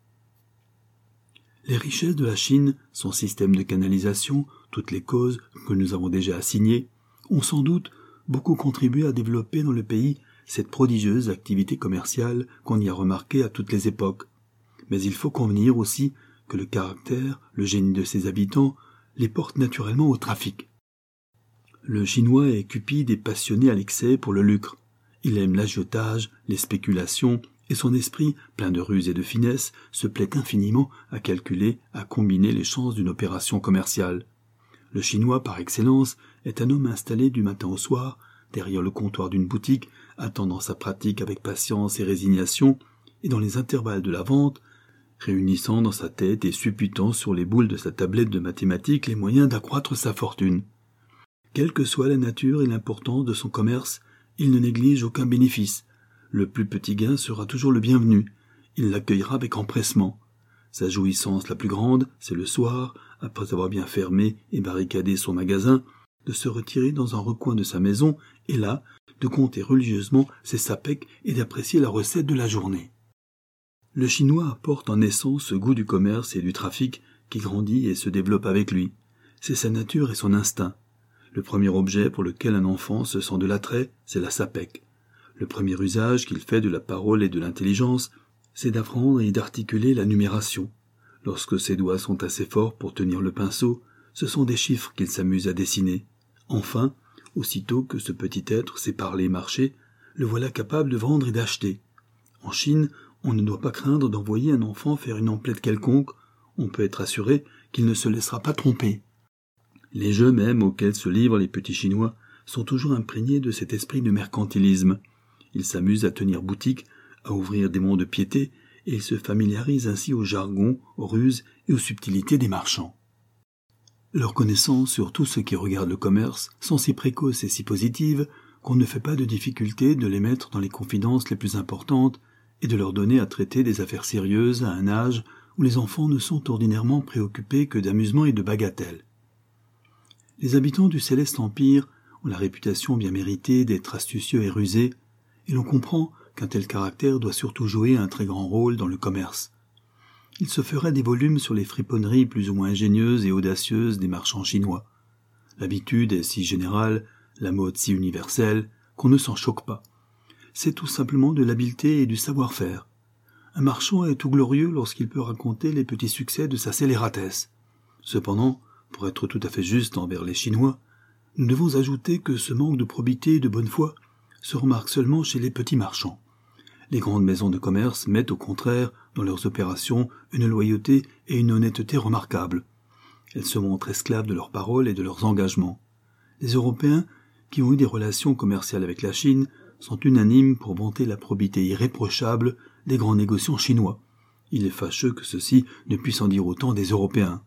Speaker 1: Les richesses de la Chine, son système de canalisation, toutes les causes que nous avons déjà assignées, ont sans doute beaucoup contribué à développer dans le pays cette prodigieuse activité commerciale qu'on y a remarquée à toutes les époques. Mais il faut convenir aussi que le caractère, le génie de ses habitants, les porte naturellement au trafic. Le Chinois est cupide et passionné à l'excès pour le lucre. Il aime l'agiotage, les spéculations, et son esprit, plein de ruse et de finesse, se plaît infiniment à calculer, à combiner les chances d'une opération commerciale. Le Chinois, par excellence, est un homme installé du matin au soir, derrière le comptoir d'une boutique, attendant sa pratique avec patience et résignation, et dans les intervalles de la vente, réunissant dans sa tête et supputant sur les boules de sa tablette de mathématiques les moyens d'accroître sa fortune. Quelle que soit la nature et l'importance de son commerce, Il ne néglige aucun bénéfice. Le plus petit gain sera toujours le bienvenu. Il l'accueillera avec empressement. Sa jouissance la plus grande, c'est le soir, après avoir bien fermé et barricadé son magasin, de se retirer dans un recoin de sa maison et là, de compter religieusement ses sapèques et d'apprécier la recette de la journée. Le Chinois apporte en naissance ce goût du commerce et du trafic qui grandit et se développe avec lui. C'est sa nature et son instinct. Le premier objet pour lequel un enfant se sent de l'attrait, c'est la sapèque. Le premier usage qu'il fait de la parole et de l'intelligence, c'est d'apprendre et d'articuler la numération. Lorsque ses doigts sont assez forts pour tenir le pinceau, ce sont des chiffres qu'il s'amuse à dessiner. Enfin, aussitôt que ce petit être sait parler et marcher, le voilà capable de vendre et d'acheter. En Chine, on ne doit pas craindre d'envoyer un enfant faire une emplette quelconque, on peut être assuré qu'il ne se laissera pas tromper. Les jeux même auxquels se livrent les petits Chinois sont toujours imprégnés de cet esprit de mercantilisme. Ils s'amusent à tenir boutique, à ouvrir des monts de piété, et ils se familiarisent ainsi au jargon, aux ruses et aux subtilités des marchands. Leurs connaissances sur tout ce qui regarde le commerce sont si précoces et si positives qu'on ne fait pas de difficulté de les mettre dans les confidences les plus importantes et de leur donner à traiter des affaires sérieuses à un âge où les enfants ne sont ordinairement préoccupés que d'amusement et de bagatelles. Les habitants du Céleste Empire ont la réputation bien méritée d'être astucieux et rusés, et l'on comprend qu'un tel caractère doit surtout jouer un très grand rôle dans le commerce. Il se ferait des volumes sur les friponneries plus ou moins ingénieuses et audacieuses des marchands chinois. L'habitude est si générale, la mode si universelle, qu'on ne s'en choque pas. C'est tout simplement de l'habileté et du savoir-faire. Un marchand est tout glorieux lorsqu'il peut raconter les petits succès de sa scélératesse. Cependant, pour être tout à fait juste envers les Chinois, nous devons ajouter que ce manque de probité et de bonne foi se remarque seulement chez les petits marchands. Les grandes maisons de commerce mettent au contraire dans leurs opérations une loyauté et une honnêteté remarquables. Elles se montrent esclaves de leurs paroles et de leurs engagements. Les Européens, qui ont eu des relations commerciales avec la Chine, sont unanimes pour vanter la probité irréprochable des grands négociants chinois. Il est fâcheux que ceux-ci ne puissent en dire autant des Européens.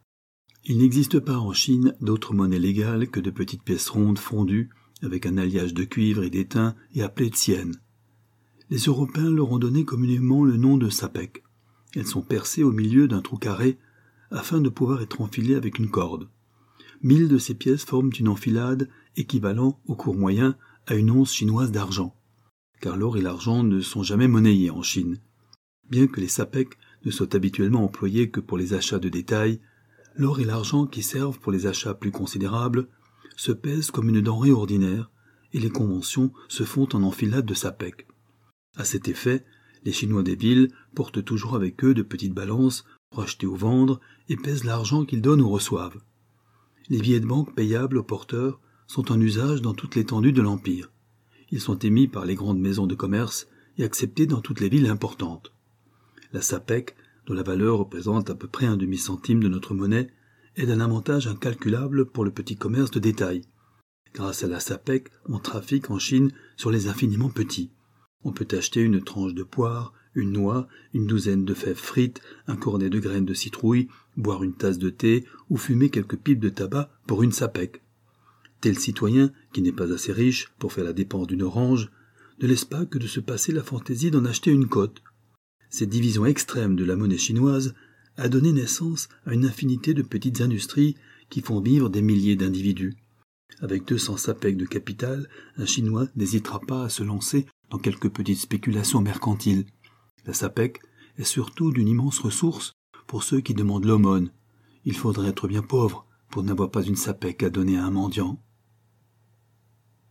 Speaker 1: Il n'existe pas en Chine d'autre monnaie légale que de petites pièces rondes fondues, avec un alliage de cuivre et d'étain et appelées tsienne. Les Européens leur ont donné communément le nom de sapèques. Elles sont percées au milieu d'un trou carré, afin de pouvoir être enfilées avec une corde. 1000 de ces pièces forment une enfilade équivalent au cours moyen à une once chinoise d'argent, car l'or et l'argent ne sont jamais monnayés en Chine. Bien que les sapèques ne soient habituellement employés que pour les achats de détail, l'or et l'argent qui servent pour les achats plus considérables se pèsent comme une denrée ordinaire, et les conventions se font en enfilade de sapèques. À cet effet, les Chinois des villes portent toujours avec eux de petites balances pour acheter ou vendre et pèsent l'argent qu'ils donnent ou reçoivent. Les billets de banque payables aux porteurs sont en usage dans toute l'étendue de l'Empire. Ils sont émis par les grandes maisons de commerce et acceptés dans toutes les villes importantes. La sapèque, dont la valeur représente à peu près un demi-centime de notre monnaie, est d'un avantage incalculable pour le petit commerce de détail. Grâce à la sapèque, on trafique en Chine sur les infiniment petits. On peut acheter une tranche de poire, une noix, une douzaine de fèves frites, un cornet de graines de citrouille, boire une tasse de thé ou fumer quelques pipes de tabac pour une sapèque. Tel citoyen, qui n'est pas assez riche pour faire la dépense d'une orange, ne laisse pas que de se passer la fantaisie d'en acheter une côte. Cette division extrême de la monnaie chinoise a donné naissance à une infinité de petites industries qui font vivre des milliers d'individus. Avec 200 sapèques de capital, un Chinois n'hésitera pas à se lancer dans quelques petites spéculations mercantiles. La sapèque est surtout d'une immense ressource pour ceux qui demandent l'aumône. Il faudrait être bien pauvre pour n'avoir pas une sapèque à donner à un mendiant.